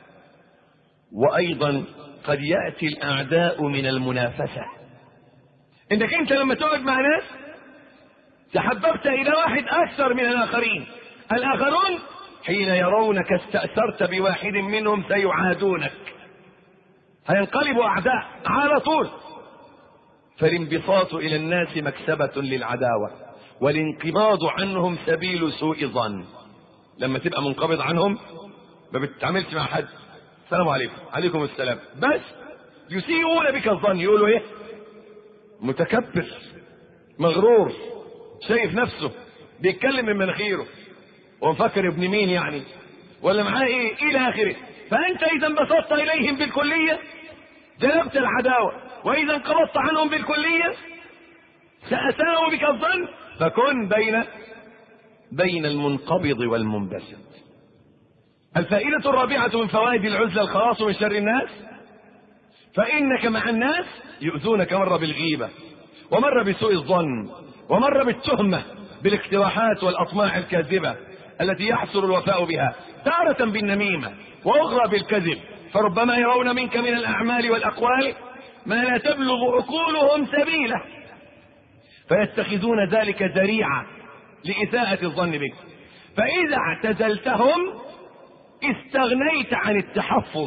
S2: وأيضا قد يأتي الأعداء من المنافسة، إنك أنت لما تقعد مع ناس تحببت إلى واحد أكثر من الآخرين، الآخرون حين يرونك استأثرت بواحد منهم سيعادونك، هينقلبوا أعداء على طول. فالانبساط إلى الناس مكسبة للعداوة، والانقباض عنهم سبيل سوء ظن. لما تبقى منقبض عنهم ما بتتعاملش مع حد، السلام عليكم، عليكم السلام، بس يسيئون بك الظن. يقولوا ايه؟ متكبر، مغرور، شايف نفسه، بيتكلم من مناخيره ومفكر ابن مين يعني، ولا معاه ايه الى اخره. فانت اذا انبسطت اليهم بالكلية جلبت العداوة، واذا انقبضت عنهم بالكلية سأساءوا بك الظن، فكن بين بين المنقبض والمنبسط. الفائدة الرابعة من فوائد العزلة الخلاص من شر الناس، فإنك مع الناس يؤذونك مرة بالغيبة، ومرة بسوء الظن، ومرة بالتهمة، بالاقتراحات والأطماع الكاذبة التي يحصل الوفاء بها، تارة بالنميمة وأخرى بالكذب، فربما يرون منك من الأعمال والأقوال ما لا تبلغ عقولهم سبيله، فيتخذون ذلك ذريعة لإساءة الظن بك. فإذا اعتزلتهم استغنيت عن التحفظ.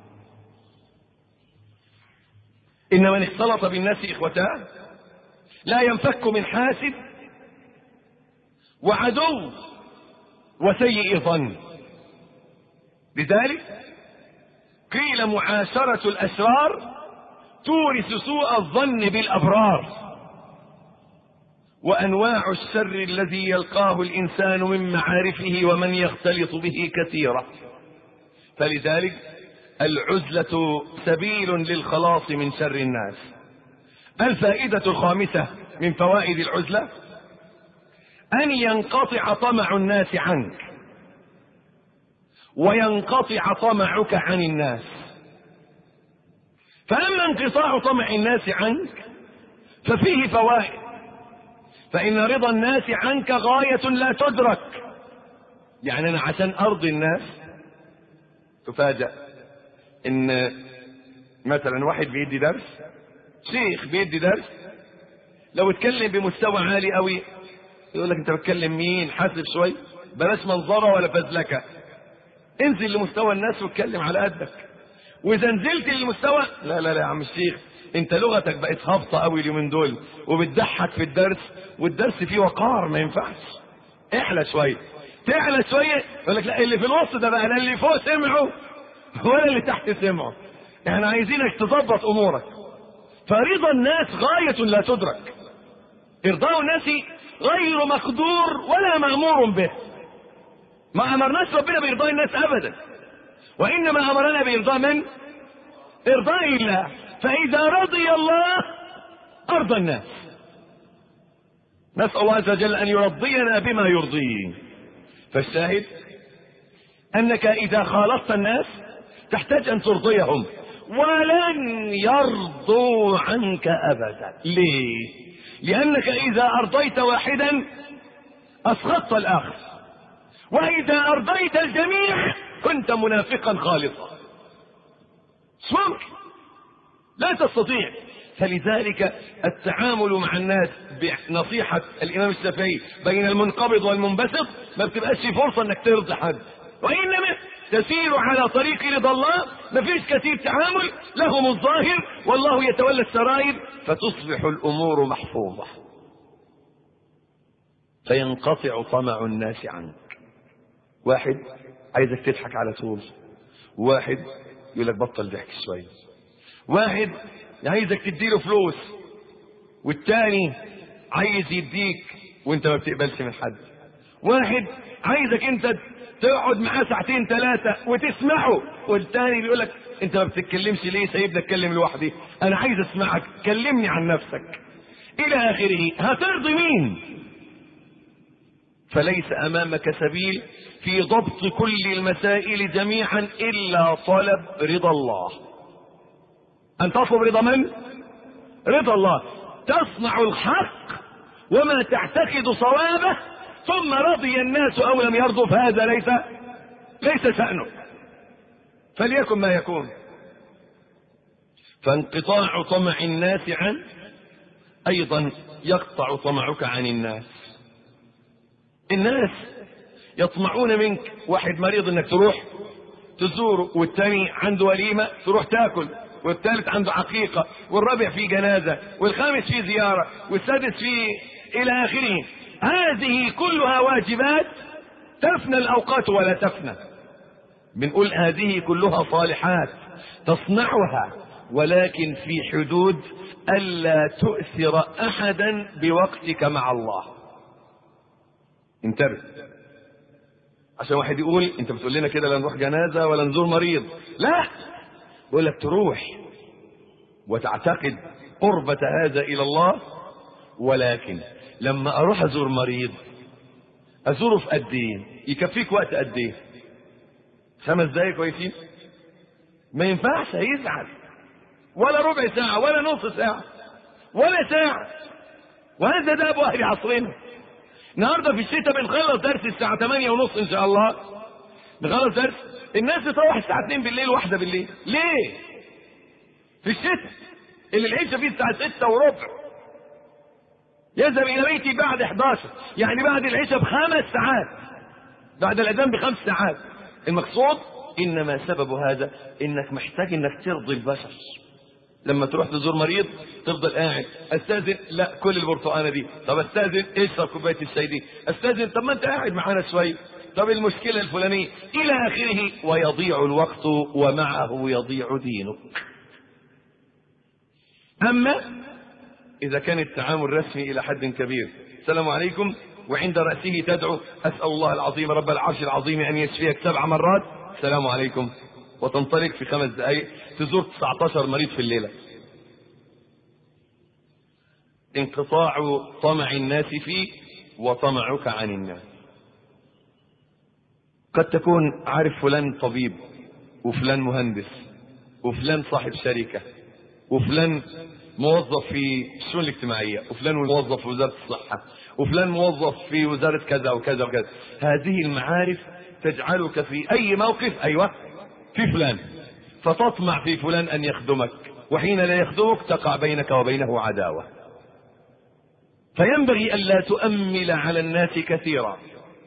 S2: إن من اختلط بالناس إخوتاه لا ينفك من حاسد وعدو وسيء ظن. لذلك قيل معاشرة الأشرار تورث سوء الظن بالأبرار. وأنواع الشر الذي يلقاه الإنسان من معارفه ومن يختلط به كثيرة، فلذلك العزلة سبيل للخلاص من شر الناس. الفائدة الخامسة من فوائد العزلة أن ينقطع طمع الناس عنك وينقطع طمعك عن الناس. فأما انقطاع طمع الناس عنك ففيه فوائد، فإن رضا الناس عنك غاية لا تدرك. يعني أنا عشان أرضي الناس تفاجأ إن مثلا واحد بيدي درس، شيخ بيدي درس، لو اتكلم بمستوى عالي قوي يقول لك أنت بتكلم مين؟ حاسب شوي، بلاش منظرة ولا فزلكة، انزل لمستوى الناس واتكلم على قدك. وإذا نزلت للمستوى لا لا لا يا عم الشيخ، انت لغتك بقت هابطه قوي اليومين دول وبتضحك في الدرس، والدرس فيه وقار ما ينفعش، احلى شويه. تعلى شويه يقول لك لا اللي في الوسط ده بقى لا اللي فوق سمعوا ولا اللي تحت سمعوا، احنا عايزينك تظبط امورك. فرضا الناس غايه لا تدرك، ارضاء الناس غير مقدور ولا مامور به. ما امرناش ربنا بارضاء الناس ابدا، وانما امرنا بارضاء من؟ ارضاء الله. فإذا رضي الله أرضى الناس. نسأل الله عز وجل أن يرضينا بما يرضيه. فالشاهد أنك إذا خالطت الناس تحتاج أن ترضيهم، ولن يرضوا عنك أبدا. ليه؟ لأنك إذا أرضيت واحدا أسخطت الآخر، وإذا أرضيت الجميع كنت منافقا خالصا. ممكن لا تستطيع. فلذلك التعامل مع الناس بنصيحة الإمام الشافعي بين المنقبض والمنبسط ما بتبقاش فرصة انك ترضي حد، وإنما تسير على طريق رضا الله. ما فيش كثير تعامل، لهم الظاهر والله يتولى السرائر، فتصبح الأمور محفوظة، فينقطع طمع الناس عنك. واحد عايزك تضحك على طول، واحد يقول لك بطل ضحك شوية، واحد عايزك تديله فلوس، والتاني عايز يديك وانت ما بتقبلش من حد، واحد عايزك انت تقعد معاه ساعتين ثلاثة وتسمعه، والتاني بيقول لك انت ما بتتكلمش ليه؟ سايبني اتكلم لوحدي، انا عايز اسمعك، كلمني عن نفسك الى اخره. هترضي مين؟ فليس امامك سبيل في ضبط كل المسائل جميعا الا طلب رضا الله. أن تطلب رضا من؟ رضا الله. تصنع الحق وما تعتقد صوابه، ثم رضي الناس أو لم يرضوا فهذا ليس ليس شأنك، فليكن ما يكون. فانقطاع طمع الناس عنك أيضا يقطع طمعك عن الناس. الناس يطمعون منك، واحد مريض انك تروح تزوره، والتاني عنده وليمة تروح تاكل، والثالث عنده عقيقة، والرابع في جنازة، والخامس في زيارة، والسادس في إلى آخره. هذه كلها واجبات تفنى الأوقات ولا تفنى. بنقول هذه كلها صالحات تصنعها، ولكن في حدود ألا تؤثر أحدا بوقتك مع الله. انتبه، عشان واحد يقول انت بتقول لنا كده لا نروح جنازة ولا نزور مريض. لا، بقول لك تروح وتعتقد قربة هذا إلى الله، ولكن لما أروح أزور مريض أزوره في قد إيه؟ يكفيك وقت قد إيه؟ خمس دقايق كويسين؟ ما ينفعش، هيزعل. ولا ربع ساعة ولا نص ساعة ولا ساعة. وهذا ده أبو أهل عصرنا. النهارده في الشتاء بنخلص درس الساعة ثمانية ونص ان شاء الله، نخلص درس، الناس بتروح الساعة اتنين بالليل واحدة بالليل. ليه؟ في الشتاء اللي العشاء فيه الساعة ستة وربع يذهب الى بيتي بعد احداشر، يعني بعد العشاء بخمس ساعات، بعد الاذان بخمس ساعات. المقصود انما سبب هذا انك محتاج انك ترضي البشر. لما تروح تزور مريض تفضل قاعد، استاذن، لا كل البرتقانه دي، طب استاذن اشرب كوبايه الشاي دي، استاذن، طب ما انت قاعد معانا شويه، طب المشكله الفلانيه، الى اخره، ويضيع الوقت ومعه يضيع دينك. اما اذا كان التعامل رسمي الى حد كبير، السلام عليكم، وعند راسه تدعو اسال الله العظيم رب العرش العظيم ان يشفيك سبع مرات، السلام عليكم، وتنطلق في خمس دقائق تزور تسعتاشر مريض في الليله. انقطاع طمع الناس فيك وطمعك عن الناس. قد تكون عارف فلان طبيب، وفلان مهندس، وفلان صاحب شركه، وفلان موظف في الشؤون الاجتماعيه، وفلان موظف في وزاره الصحه، وفلان موظف في وزاره كذا وكذا وكذا. هذه المعارف تجعلك في اي موقف ايوه في فلان، فتطمع في فلان ان يخدمك، وحين لا يخدمك تقع بينك وبينه عداوه. فينبغي الا تؤمل على الناس كثيرا.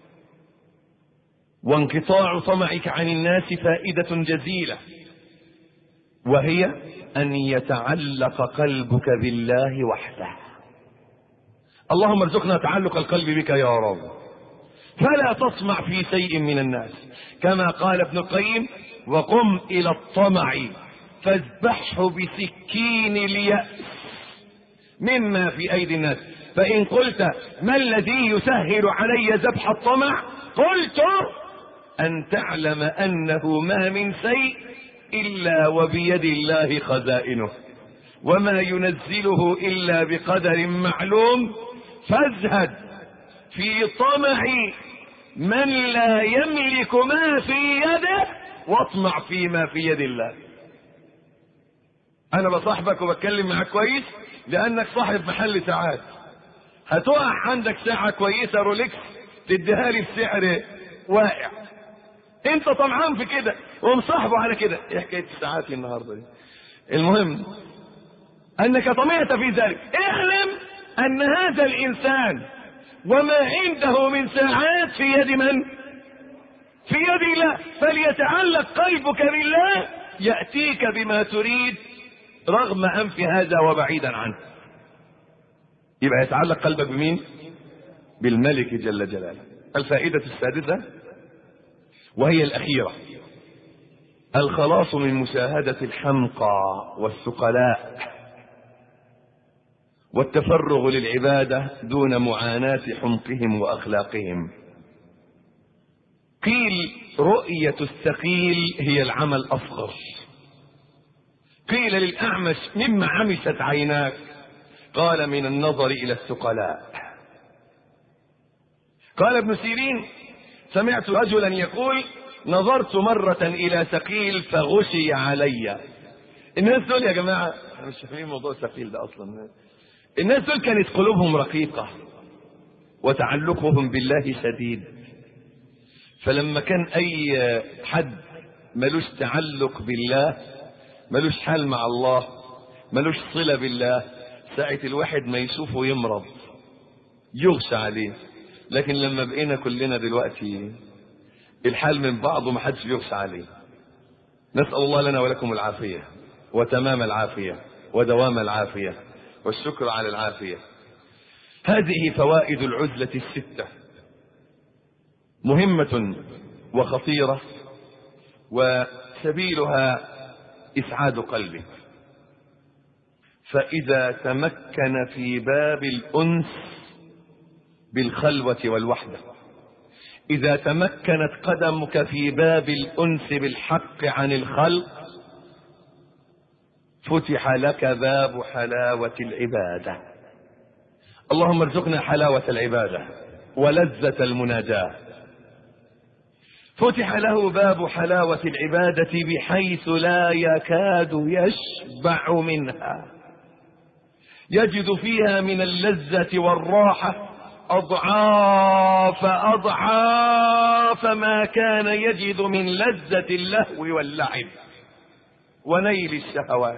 S2: وانقطاع طمعك عن الناس فائده جزيله، وهي ان يتعلق قلبك بالله وحده. اللهم ارزقنا تعلق القلب بك يا رب، فلا تطمع في شيء من الناس، كما قال ابن القيم: وقم الى الطمع فاذبحه بسكين اليأس مما في ايدي الناس، فان قلت ما الذي يسهل علي ذبح الطمع، قلت ان تعلم انه ما من شيء الا وبيد الله خزائنه، وما ينزله الا بقدر معلوم، فازهد في طمع من لا يملك ما في يده واطمع فيما في يد الله. انا بصاحبك وبتكلم معاك كويس لانك صاحب محل ساعات، هتقع عندك ساعة كويسة رولكس تديها لي بسعر واقع، انت طمعان في كده ومصاحبه على كده. ايه حكاية الساعات النهاردة دي؟ المهم انك طمعت في ذلك. اعلم ان هذا الانسان وما عنده من ساعات في يد من؟ في يد الله. فليتعلق قلبك بالله يأتيك بما تريد رغم أنف هذا وبعيدا عنه. يبقى يتعلق قلبك بمين؟ بالملك جل جلاله. الفائدة السادسة وهي الأخيرة: الخلاص من مشاهدة الحمقى والثقلاء، والتفرغ للعبادة دون معاناة حمقهم وأخلاقهم. قيل رؤية الثقيل هي العمى الأصغر. قيل للأعمش مما عمست عيناك؟ قال من النظر إلى الثقلاء. قال ابن سيرين: سمعت رجلا يقول: نظرت مرة إلى ثقيل فغشي علي. الناس دول يا جماعة احنا مش فاهمين موضوع الثقيل ده أصلا. الناس دول كانت قلوبهم رقيقة وتعلقهم بالله شديد، فلما كان أي حد ملوش تعلق بالله، ملوش حال مع الله، ملوش صلة بالله، ساعة الواحد ما يشوفه يمرض يغشى عليه. لكن لما بقينا كلنا دلوقتي الحال من بعض وما حدش بيغشى عليه. نسأل الله لنا ولكم العافية وتمام العافية ودوام العافية والشكر على العافية. هذه فوائد العزلة الستة، مهمة وخطيرة، وسبيلها إسعاد قلبك. فإذا تمكن في باب الأنس بالخلوة والوحدة، إذا تمكنت قدمك في باب الأنس بالحق عن الخلق، فتح لك باب حلاوة العبادة. اللهم ارزقنا حلاوة العبادة ولذة المناجاة. فتح له باب حلاوة العبادة بحيث لا يكاد يشبع منها، يجد فيها من اللذة والراحة أضعاف أضعاف ما كان يجد من لذة اللهو واللعب ونيل الشهوات.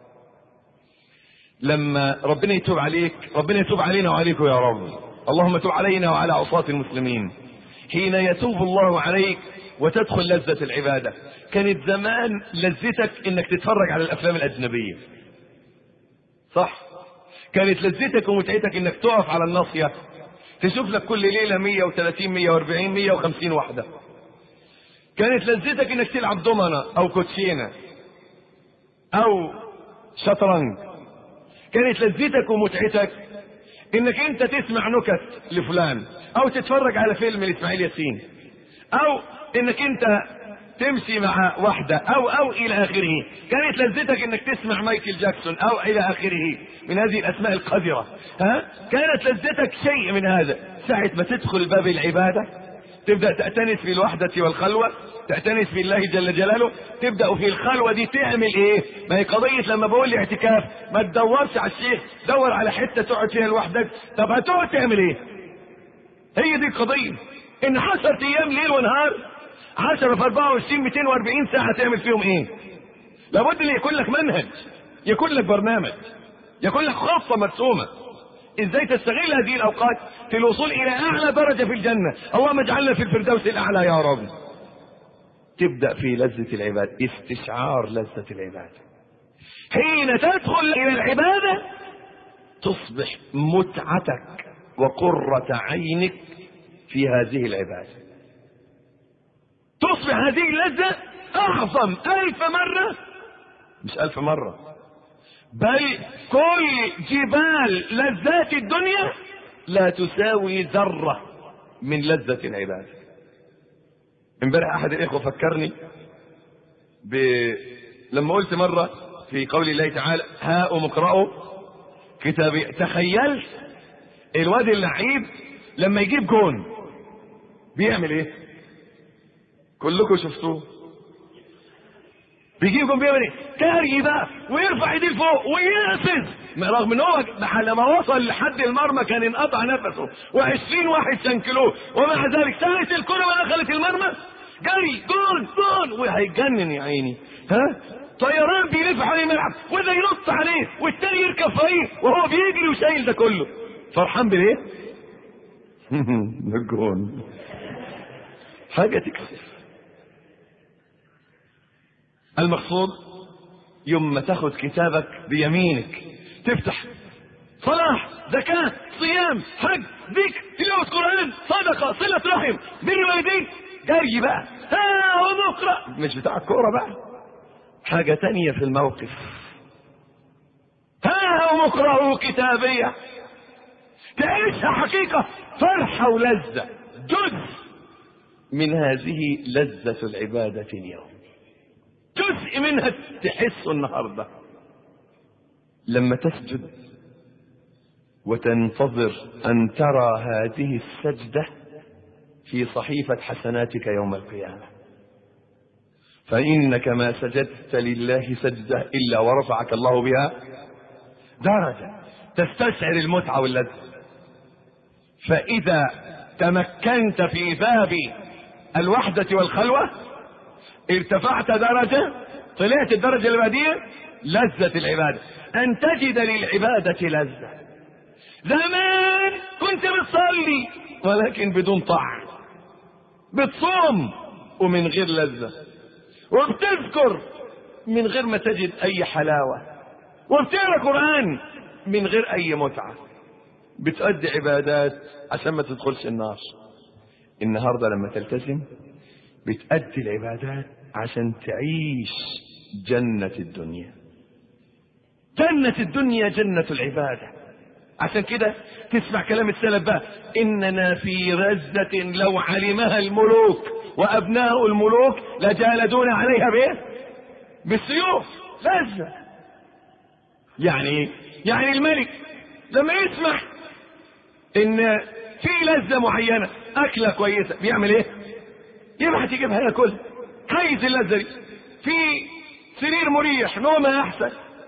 S2: لما ربنا يتوب عليك، ربنا يتوب علينا وعليكم يا رب، اللهم تب علينا وعلى عصاة المسلمين. حين يتوب الله عليك وتدخل لذة العبادة. كانت زمان لذتك انك تتفرج على الافلام الاجنبية، صح؟ كانت لذتك ومتعتك انك تقف على الناصية تشوف لك كل ليلة مية وثلاثين مية واربعين مية وخمسين واحدة. كانت لذتك انك تلعب دومنة او كوتشينة او شطرنج. كانت لذتك ومتعتك انك انت تسمع نكت لفلان او تتفرج على فيلم لاسماعيل ياسين او انك انت تمشي مع واحدة او او الى اخره. كانت لذتك انك تسمع مايكل جاكسون او الى اخره من هذه الاسماء القذرة. ها كانت لذتك شيء من هذا. ساعة ما تدخل باب العبادة تبدأ تأتنس في الوحدة والخلوة، تأتنس في الله جل جلاله، تبدأ في الخلوة دي تعمل ايه؟ ما هي قضية لما بقول لي اعتكاف ما تدورش على الشيخ، دور على حتة تقعد فيها لوحدك. طب هتقعد تعمل ايه؟ هي دي القضية. ان عشرة ايام ليل ونهار، عشرة في اربعة وعشرين مئتين واربعين ساعة تعمل فيهم ايه؟ لابد ان يكون لك منهج، يكون لك برنامج، يكون لك خطة مرسومة ازاي تستغل هذه الاوقات في الوصول الى اعلى درجة في الجنة. اللهم اجعلنا في الفردوس الاعلى يا رب. تبدأ في لذة العبادة، استشعار لذة العبادة. حين تدخل الى العبادة تصبح متعتك وقرة عينك في هذه العبادة. تصبح هذه اللذة اعظم الف مرة، مش الف مرة، بل كل جبال لذات الدنيا لا تساوي ذرة من لذة العبادة. امبارح احد الاخوة فكرني ب... لما قلت مرة في قول الله تعالى هاؤم اقرأوا كتابي. تخيلت الواد اللعيب لما يجيب جون بيعمل ايه؟ كلكم شفتوه بيجيب جون بيعمل ايه؟ كاري بقى ويرفع ايديه لفوق ويقفز، رغم ان هو لما وصل لحد المرمى كان انقطع نفسه وعشرين واحد شنكلوه، ومع ذلك ساعة الكرة ما دخلت المرمى جري جون جون وهيتجنن يا عيني. ها طيران بيلف حوالين الملعب وده ينط عليه والتاني يركب فوقيه وهو بيجري وشايل ده كله، فرحان بالايه؟ الجون. حاجة تكسف. المقصود يوم ما تاخد كتابك بيمينك تفتح صلاح، زكاة، صيام، حج، ذكر، تلاوة قرآن، صدقة، صلة رحم، بر والدين، جري بقى ها ونقرأ. مش بتاع الكورة بقى، حاجة تانية في الموقف. ها ونقرأ كتابية تعيشها حقيقة فرحة ولذة، جزء من هذه لذة العبادة اليوم، جزء منها تحسه النهاردة لما تسجد وتنتظر أن ترى هذه السجدة في صحيفة حسناتك يوم القيامة. فإنك ما سجدت لله سجدة إلا ورفعك الله بها درجة، تستشعر المتعة واللذة. فإذا تمكنت في باب الوحدة والخلوة ارتفعت درجة، طلعت الدرجة اللي بعديها لذة العبادة، أن تجد للعبادة لذة. زمان كنت بتصلي ولكن بدون طاعة، بتصوم ومن غير لذة، وبتذكر من غير ما تجد أي حلاوة، وبتقرأ قرآن من غير أي متعة، بتؤدي عبادات عشان ما تدخلش النار. النهاردة لما تلتزم بتأدي العبادات عشان تعيش جنة الدنيا. جنة الدنيا جنة العبادة. عشان كده تسمع كلام السلف بقى، إننا في رزة لو علمها الملوك وأبناء الملوك لجالدون عليها بإيه؟ بالسيوف. لذة يعني يعني الملك لما يسمع إن في لذة معينة، أكلة كويسة، بيعمل إيه؟ يبحث يجيبها ياكلها. عايز اللذة دي في سرير مريح، نومها أحسن،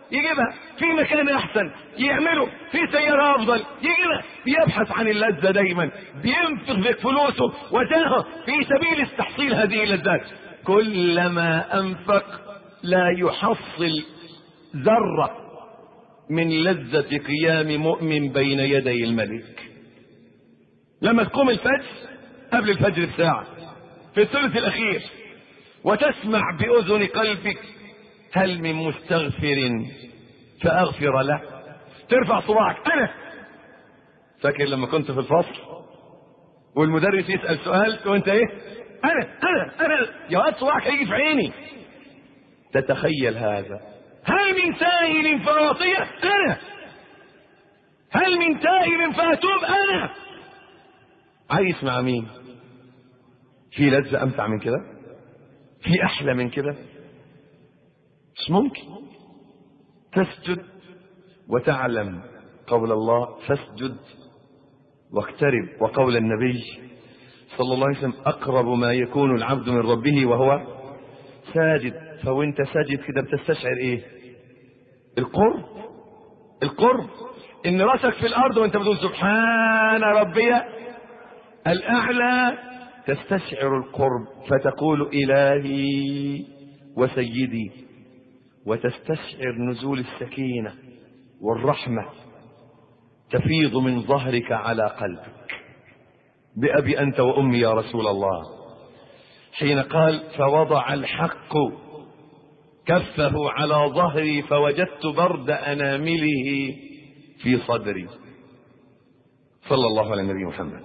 S2: يجيبها، في مكان احسن يعمله، في سيارة افضل يجيبها، بيبحث عن اللذة دايما، بينفق فلوسه وجاهه في سبيل تحصيل هذه اللذات. كلما انفق لا يحصل ذرة من لذة قيام مؤمن بين يدي الملك. لما تقوم الفجر قبل الفجر بساعة في الثلث الاخير وتسمع باذن قلبك هل من مستغفر فاغفر له، ترفع صباعك. انا فاكر لما كنت في الفصل والمدرس يسأل سؤال وانت ايه؟ انا انا انا يا واد صباعك هيجي في عيني. تتخيل هذا. هل من سائل فاعطيه؟ انا. هل من تائب فاتوب؟ انا. عايش مع مين؟ في لذة امتع من كده؟ في احلى من كده؟ مش ممكن. تسجد وتعلم قول الله فاسجد واقترب، وقول النبي صلى الله عليه وسلم اقرب ما يكون العبد من ربه وهو ساجد. فوانت ساجد كده بتستشعر ايه؟ القرب. القرب ان راسك في الارض وانت بتقول سبحان ربي الاعلى، تستشعر القرب فتقول الهي وسيدي، وتستشعر نزول السكينة والرحمة تفيض من ظهرك على قلبك. بأبي أنت وأمي يا رسول الله، حين قال فوضع الحق كفه على ظهري فوجدت برد أنامله في صدري. صلى الله على النبي محمد.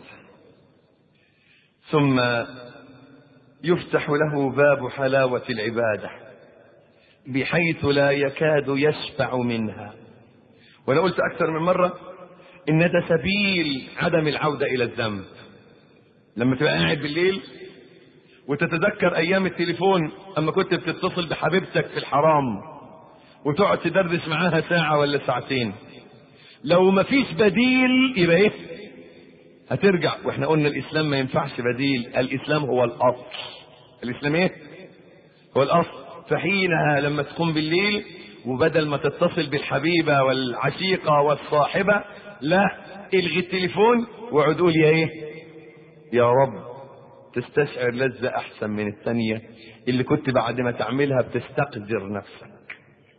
S2: ثم يفتح له باب حلاوة العبادة بحيث لا يكاد يشبع منها. وانا قلت اكثر من مرة ان ده سبيل عدم العودة الى الذنب. لما تبقى قاعد بالليل وتتذكر ايام التليفون اما كنت بتتصل بحبيبتك في الحرام وتقعد تدردش معاها ساعة ولا ساعتين، لو ما فيش بديل يبقى ايه؟ هترجع. واحنا قلنا الاسلام ما ينفعش بديل، الاسلام هو الاصل. الاسلام ايه؟ هو الاصل. فحينها لما تقوم بالليل وبدل ما تتصل بالحبيبة والعشيقة والصاحبة، لا، الغي التليفون وعد قول يا ايه؟ يا رب. تستشعر لذة احسن من الثانية اللي كنت بعد ما تعملها بتستقذر نفسك.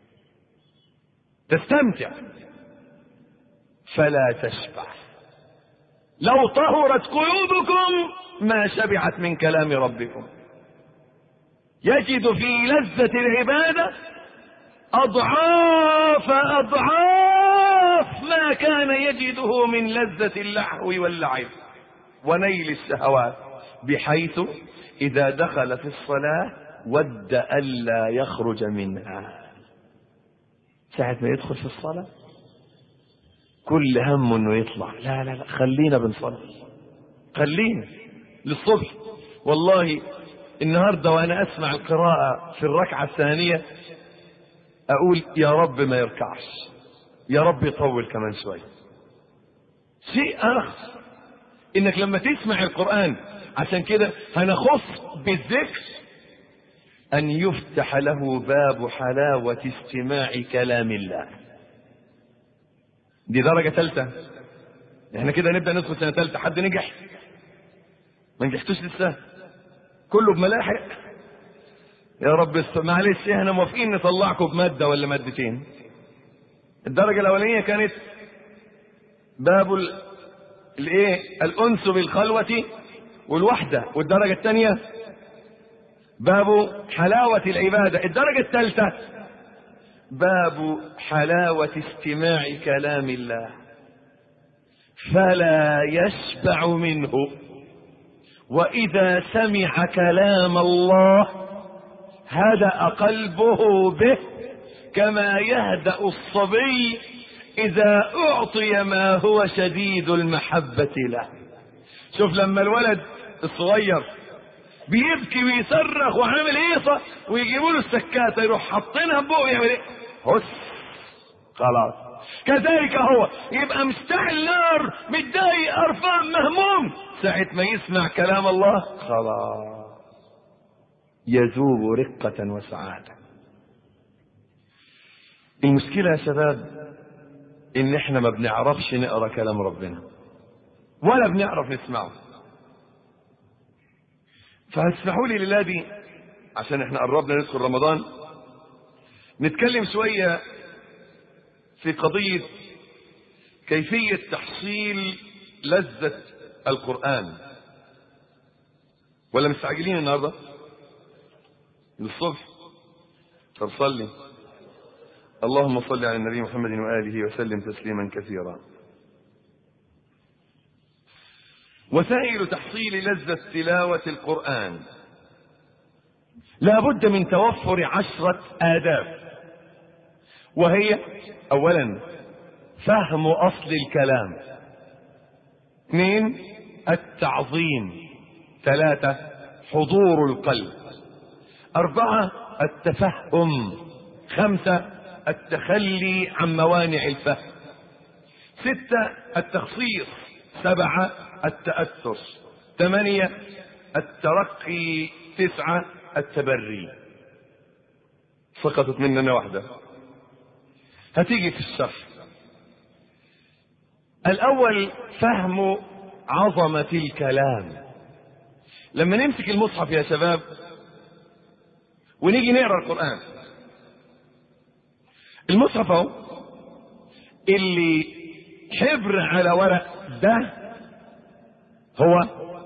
S2: تستمتع فلا تشبع. لو طهرت قلوبكم ما شبعت من كلام ربكم. يجد في لذة العبادة أضعاف أضعاف ما كان يجده من لذة اللهو واللعب ونيل الشهوات، بحيث إذا دخل في الصلاة ود ألا يخرج منها. ساعة ما يدخل في الصلاة كل هم انه يطلع، لا لا لا خلينا بنصلي، خلينا للصبح. والله النهاردة وانا اسمع القراءة في الركعة الثانية اقول يا رب ما يركعش، يا رب يطول كمان شوي. شيء اخر انك لما تسمع القرآن، عشان كده هنخص بالذكر ان يفتح له باب حلاوة استماع كلام الله. دي درجة ثالثة. احنا كده نبدأ ندخل سنة ثالثة. حد نجح؟ ما نجحتوش لسه؟ كله بملاحق؟ يا رب معلش احنا موافقين نطلعكم بمادة ولا مادتين. الدرجة الأولانية كانت باب الايه؟ الأنس بالخلوة والوحدة. والدرجة الثانية باب حلاوة العبادة. الدرجة الثالثة باب حلاوة استماع كلام الله فلا يشبع منه. وإذا سمع كلام الله هدأ قلبه به كما يهدأ الصبي إذا أعطي ما هو شديد المحبة له. شوف لما الولد الصغير بيبكي ويصرخ وعامل ايه ويجيبوا له السكاتة يروح حاطينها بقه يعمل ايه؟ هس، خلاص. كذلك هو يبقى مستعل نار متضايق قرفان مهموم، ساعة ما يسمع كلام الله خلاص يذوب رقة وسعادة. المشكلة يا شباب ان احنا ما بنعرفش نقرأ كلام ربنا ولا بنعرف نسمعه. فهتسمحوا لي لله دي عشان احنا قربنا ندخل رمضان نتكلم شوية في قضية كيفية تحصيل لذة القرآن. ولا مستعجلين النهاردة للصبح؟ طب صلي. اللهم صل على النبي محمد وآله وسلم تسليما كثيرا. وسائل تحصيل لذة تلاوة القرآن لا بد من توفر عشرة آداب، وهي أولا فهم أصل الكلام، اثنين التعظيم، ثلاثة حضور القلب، أربعة التفهم، خمسة التخلي عن موانع الفهم، ستة التخصيص، سبعة التأثر، ثمانية الترقي، تسعة التبري. سقطت مننا واحدة هتيجي في الشرح. الأول فهم عظمة الكلام. لما نمسك المصحف يا شباب ونيجي نقرأ القرآن، المصحف اهو اللي حبر على ورق ده هو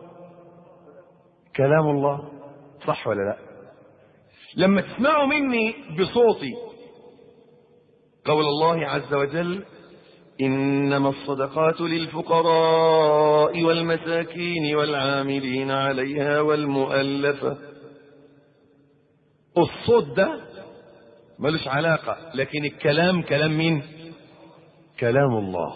S2: كلام الله، صح ولا لا؟ لما تسمعوا مني بصوتي قول الله عز وجل إنما الصدقات للفقراء والمساكين والعاملين عليها والمؤلفة، الصوت ده ملوش علاقة، لكن الكلام كلام مين؟ كلام الله.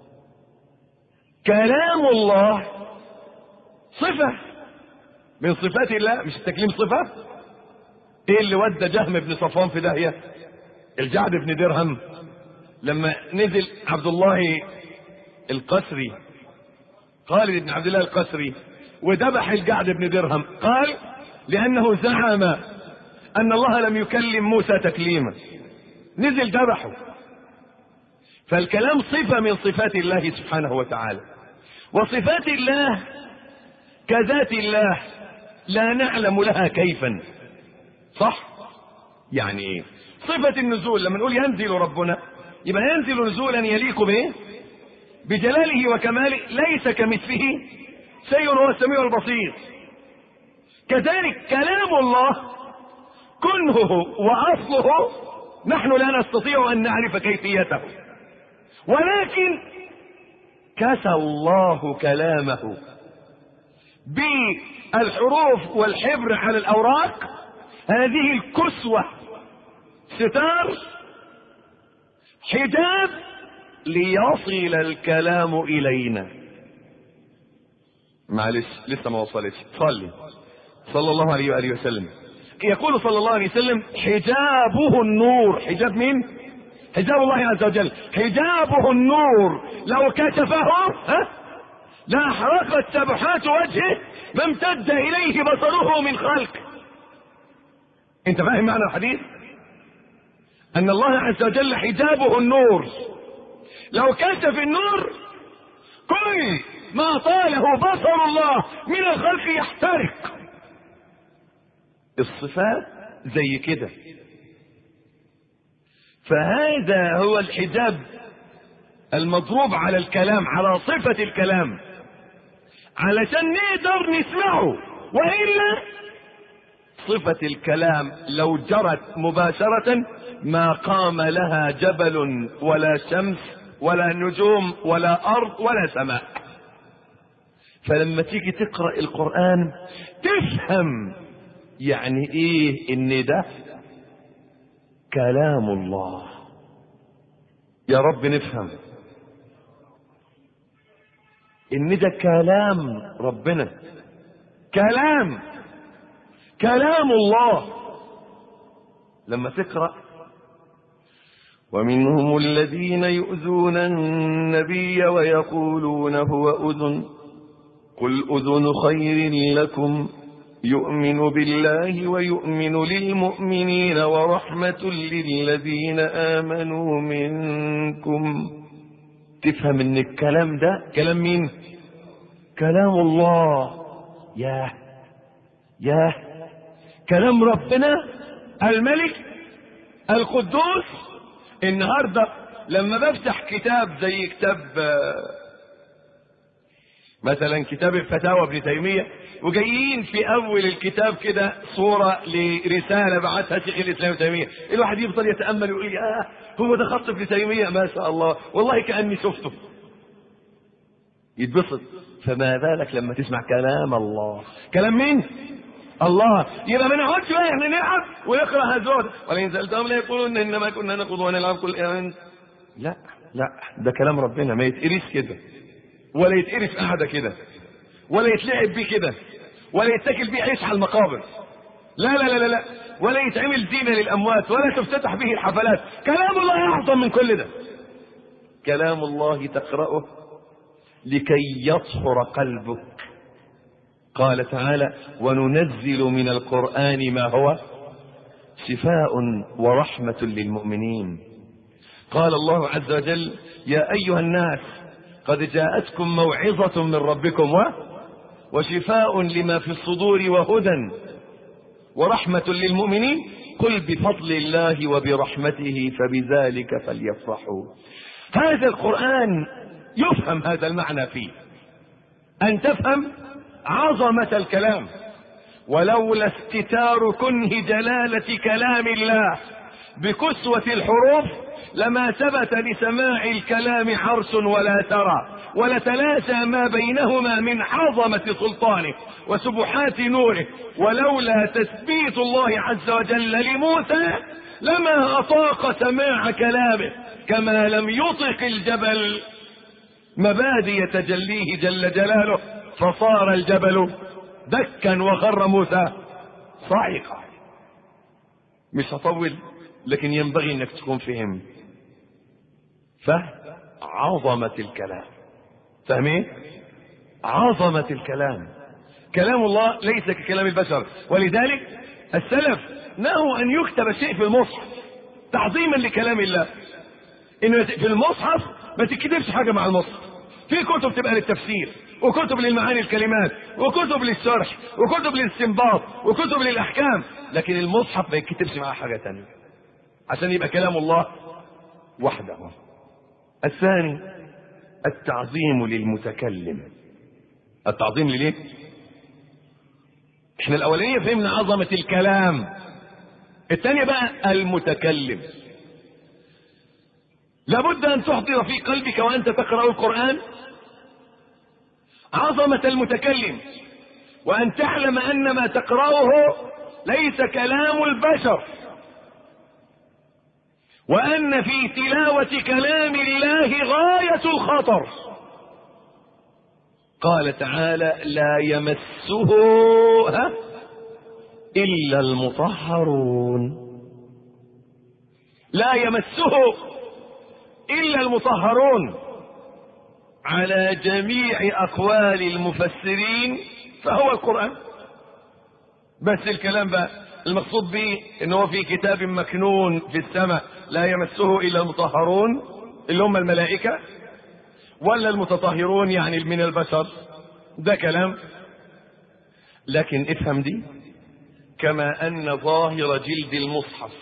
S2: كلام الله صفة من صفات الله، مش التكليم صفة؟ ايه اللي ودى جهم بن صفوان في داهية؟ الجعد بن درهم لما نزل عبد الله القسري، خالد بن عبد الله القسري، وذبح الجعد بن درهم، قال لأنه زعم أن الله لم يكلم موسى تكليما، نزل ذبحه. فالكلام صفة من صفات الله سبحانه وتعالى، وصفات الله كذات الله لا نعلم لها كيفا، صح؟ يعني ايه؟ صفة النزول لما نقول ينزل ربنا يبقى ينزل نزولا يليق به بجلاله وكماله، ليس كمثله شيء وهو السميع البصير. كذلك كلام الله كنهه وأصله نحن لا نستطيع أن نعرف كيفيته، ولكن كسى الله كلامه بالحروف والحبر على الأوراق. هذه الكسوة ستار حجاب ليصل الكلام إلينا. معلش لسه ما وصلتش، صلي صلى الله عليه وآله وسلم. يقول صلى الله عليه وسلم حجابه النور. حجاب مين؟ حجاب الله عز وجل. حجابه النور لو كشفه ها لأحرقت سبحات وجهه ما امتد إليه بصره من خلق. انت فاهم معنى الحديث؟ أن الله عز وجل حجابه النور، لو كشف النور كل ما طاله بصر الله من الخلق يحترق. الصفات زي كده. فهذا هو الحجاب المضروب على الكلام، على صفة الكلام، علشان نقدر نسمعه. وإلا صفة الكلام لو جرت مباشرة ما قام لها جبل ولا شمس ولا نجوم ولا أرض ولا سماء. فلما تيجي تقرأ القرآن تفهم يعني ايه ان ده كلام الله. يا رب نفهم ان ده كلام ربنا، كلام كلام الله. لما تقرأ ومنهم الذين يؤذون النبي ويقولون هو أذن قل أذن خير لكم
S1: يؤمن بالله ويؤمن للمؤمنين ورحمة للذين آمنوا منكم. تفهم ان الكلام ده كلام مين؟ كلام الله. ياه ياه كلام ربنا الملك القدوس. النهاردة لما بفتح كتاب زي كتاب مثلا كتاب الفتاوى ابن تيمية، وجايين في اول الكتاب كده صورة لرسالة بعثها شيخ الاسلام ابن تيمية، الواحد يفضل يتأمل ويقول ياه هو ده خط ابن تيمية، ما شاء الله والله كأني شفته، يتبسط. فما بالك لما تسمع كلام الله؟ كلام مين؟ الله. يبقى ما نقعدش بقى احنا نلعب ونقرا هزود ولئن سالتهم لا يقولون انما كنا نخوض ونلعب كل ايام. لا لا ده كلام ربنا، ما يتقريش كده ولا يتقري في قعده كده ولا يتلعب بيه كده ولا يتاكل بيه عيش على المقابر. لا لا لا لا ولا يتعمل زينه للاموات ولا تفتتح به الحفلات. كلام الله اعظم من كل ده. كلام الله تقرأه لكي يطهر قلبك. قال تعالى وننزل من القرآن ما هو شفاء ورحمة للمؤمنين. قال الله عز وجل يا أيها الناس قد جاءتكم موعظة من ربكم وشفاء لما في الصدور وهدى ورحمة للمؤمنين قل بفضل الله وبرحمته فبذلك فليفرحوا. هذا القرآن يفهم هذا المعنى فيه، أن تفهم عظمة الكلام. ولولا استتار كنه جلالة كلام الله بكسوة الحروف لما ثبت لسماع الكلام حرس ولا ترى ولتلاشى ما بينهما من عظمة سلطانه وسبحات نوره. ولولا تثبيت الله عز وجل لموسى لما أطاق سماع كلامه كما لم يطق الجبل مبادئ تجليه جل جلاله فصار الجبل دكا وخر موسى صاعقا. مش هطول لكن ينبغي انك تكون فهم فعظمة الكلام. فاهمين؟ عظمة الكلام. كلام الله ليس ككلام البشر، ولذلك السلف نهوا ان يكتب شيء في المصحف تعظيما لكلام الله. انه في المصحف ما تكتبش حاجة مع المصحف. في كتب تبقى للتفسير وكتب للمعاني الكلمات وكتب للشرح وكتب للاستنباط وكتب للأحكام، لكن المصحف ما يكتبش معاه حاجة تانية عشان يبقى كلام الله وحده. الثاني التعظيم للمتكلم. التعظيم لليه؟ احنا الأولانية فهمنا عظمة الكلام، الثانية بقى المتكلم. لابد أن تحضر في قلبك وأنت تقرأ القرآن عظمة المتكلم، وأن تعلم أن ما تقرأه ليس كلام البشر، وأن في تلاوة كلام الله غاية الخطر. قال تعالى لا يمسه إلا المطهرون. لا يمسه إلا المطهرون على جميع أقوال المفسرين فهو القرآن. بس الكلام بقى المقصود به إنه في كتاب مكنون في السماء لا يمسه إلا المطهرون اللي هم الملائكة، ولا المتطهرون يعني من البشر. ده كلام. لكن افهم دي كما أن ظاهر جلد المصحف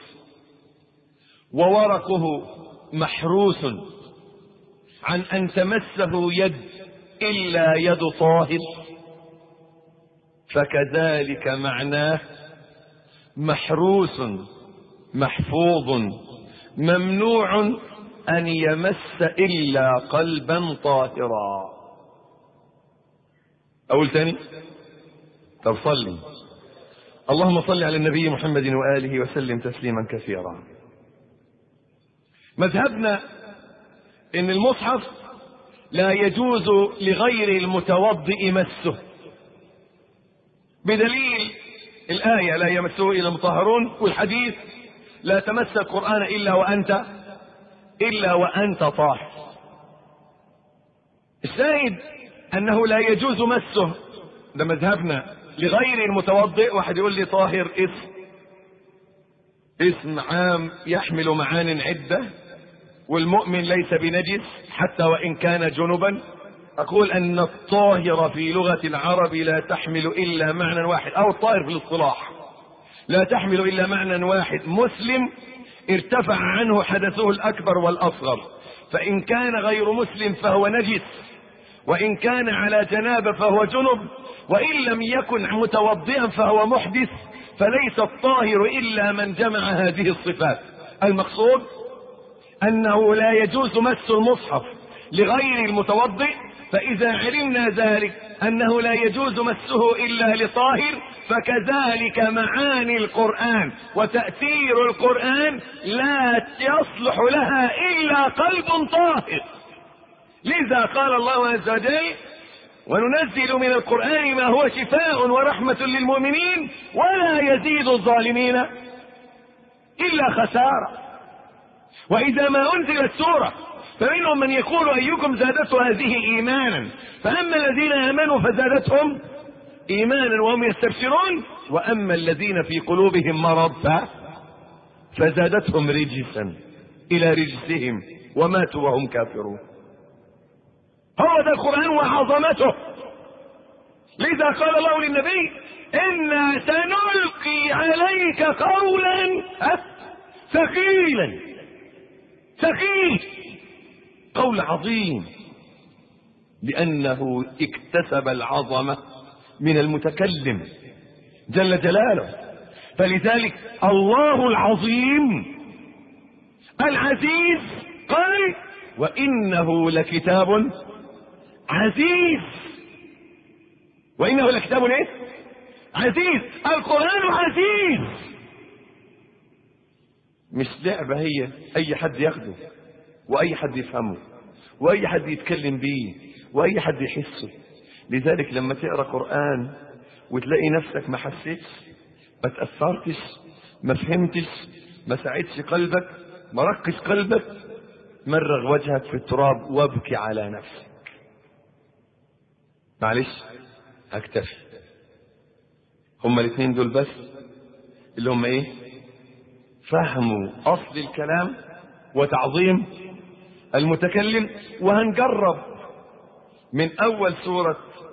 S1: وورقه محروس عن أن تمسه يد إلا يد طاهر، فكذلك معناه محروس محفوظ ممنوع أن يمس إلا قلبا طاهرا. أقول تاني؟ طب صلي. اللهم صل على النبي محمد وآله وسلم تسليما كثيرا. مذهبنا إن المصحف لا يجوز لغير المتوضئ مسه، بدليل الآية لا يمسه إلا المطهرون، والحديث لا تمس القرآن إلا وأنت إلا وأنت طاهر. الشاهد أنه لا يجوز مسه، ده مذهبنا
S2: لغير المتوضئ. واحد يقول لي طاهر اسم اسم عام يحمل معان عدة، والمؤمن ليس بنجس حتى وإن كان جنبا. أقول أن الطاهر في لغة العرب لا تحمل إلا معنى واحد، أو الطاهر في الاصطلاح لا تحمل إلا معنى واحد: مسلم ارتفع عنه حدثه الأكبر والأصغر. فإن كان غير مسلم فهو نجس، وإن كان على جنابة فهو جنب، وإن لم يكن متوضئا فهو محدث. فليس الطاهر إلا من جمع هذه الصفات. المقصود أنه لا يجوز مس المصحف لغير المتوضئ. فإذا علمنا ذلك أنه لا يجوز مسه إلا لطاهر، فكذلك معاني القرآن وتأثير القرآن لا يصلح لها إلا قلب طاهر. لذا قال الله عز وجل: وننزل من القرآن ما هو شفاء ورحمة للمؤمنين ولا يزيد الظالمين إلا خسارة. وإذا ما أنزلت سورة فمنهم من يقول أيكم زادته هذه إيمانا، فأما الذين آمنوا فزادتهم إيمانا وهم يستبشرون، وأما الذين في قلوبهم مرض فزادتهم رجسا إلى رجسهم وماتوا وهم كافرون. هو ذا القرآن وعظمته. لذا قال الله للنبي: إنا سنلقي عليك قولا ثقيلا. ثقيل، قول عظيم، لأنه اكتسب العظمة من المتكلم جل جلاله. فلذلك الله العظيم العزيز قال: وإنه لكتاب عزيز. وإنه لكتاب ايه؟ عزيز. القرآن عزيز، مش لعبة هي أي حد ياخده وأي حد يفهمه وأي حد يتكلم بيه وأي حد يحسه. لذلك لما تقرأ قرآن وتلاقي نفسك ما حسيتش، ما تأثرتش، ما فهمتش، ما ساعدش قلبك، ما رقش قلبك، مرغ وجهك في التراب وابكي على نفسك. معلش هكتفي. هما الاثنين دول بس اللي هم ايه؟ فهموا اصل الكلام وتعظيم المتكلم. وهنجرب من اول سورة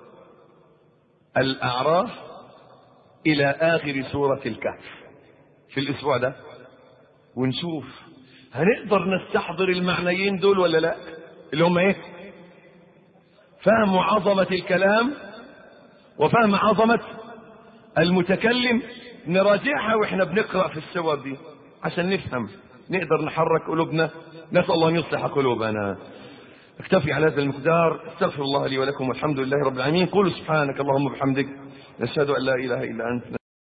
S2: الاعراف الى اخر سورة الكهف في الاسبوع ده، ونشوف هنقدر نستحضر المعنيين دول ولا لا، اللي هم ايه؟ فهم عظمة الكلام وفهم عظمة المتكلم. نراجعها واحنا بنقرأ في السور دي عشان نفهم، نقدر نحرك قلوبنا. نسأل الله ان يصلح قلوبنا. اكتفي على هذا المقدار. استغفر الله لي ولكم والحمد لله رب العالمين. قولوا سبحانك اللهم وبحمدك، نشهد ان لا اله الا انت.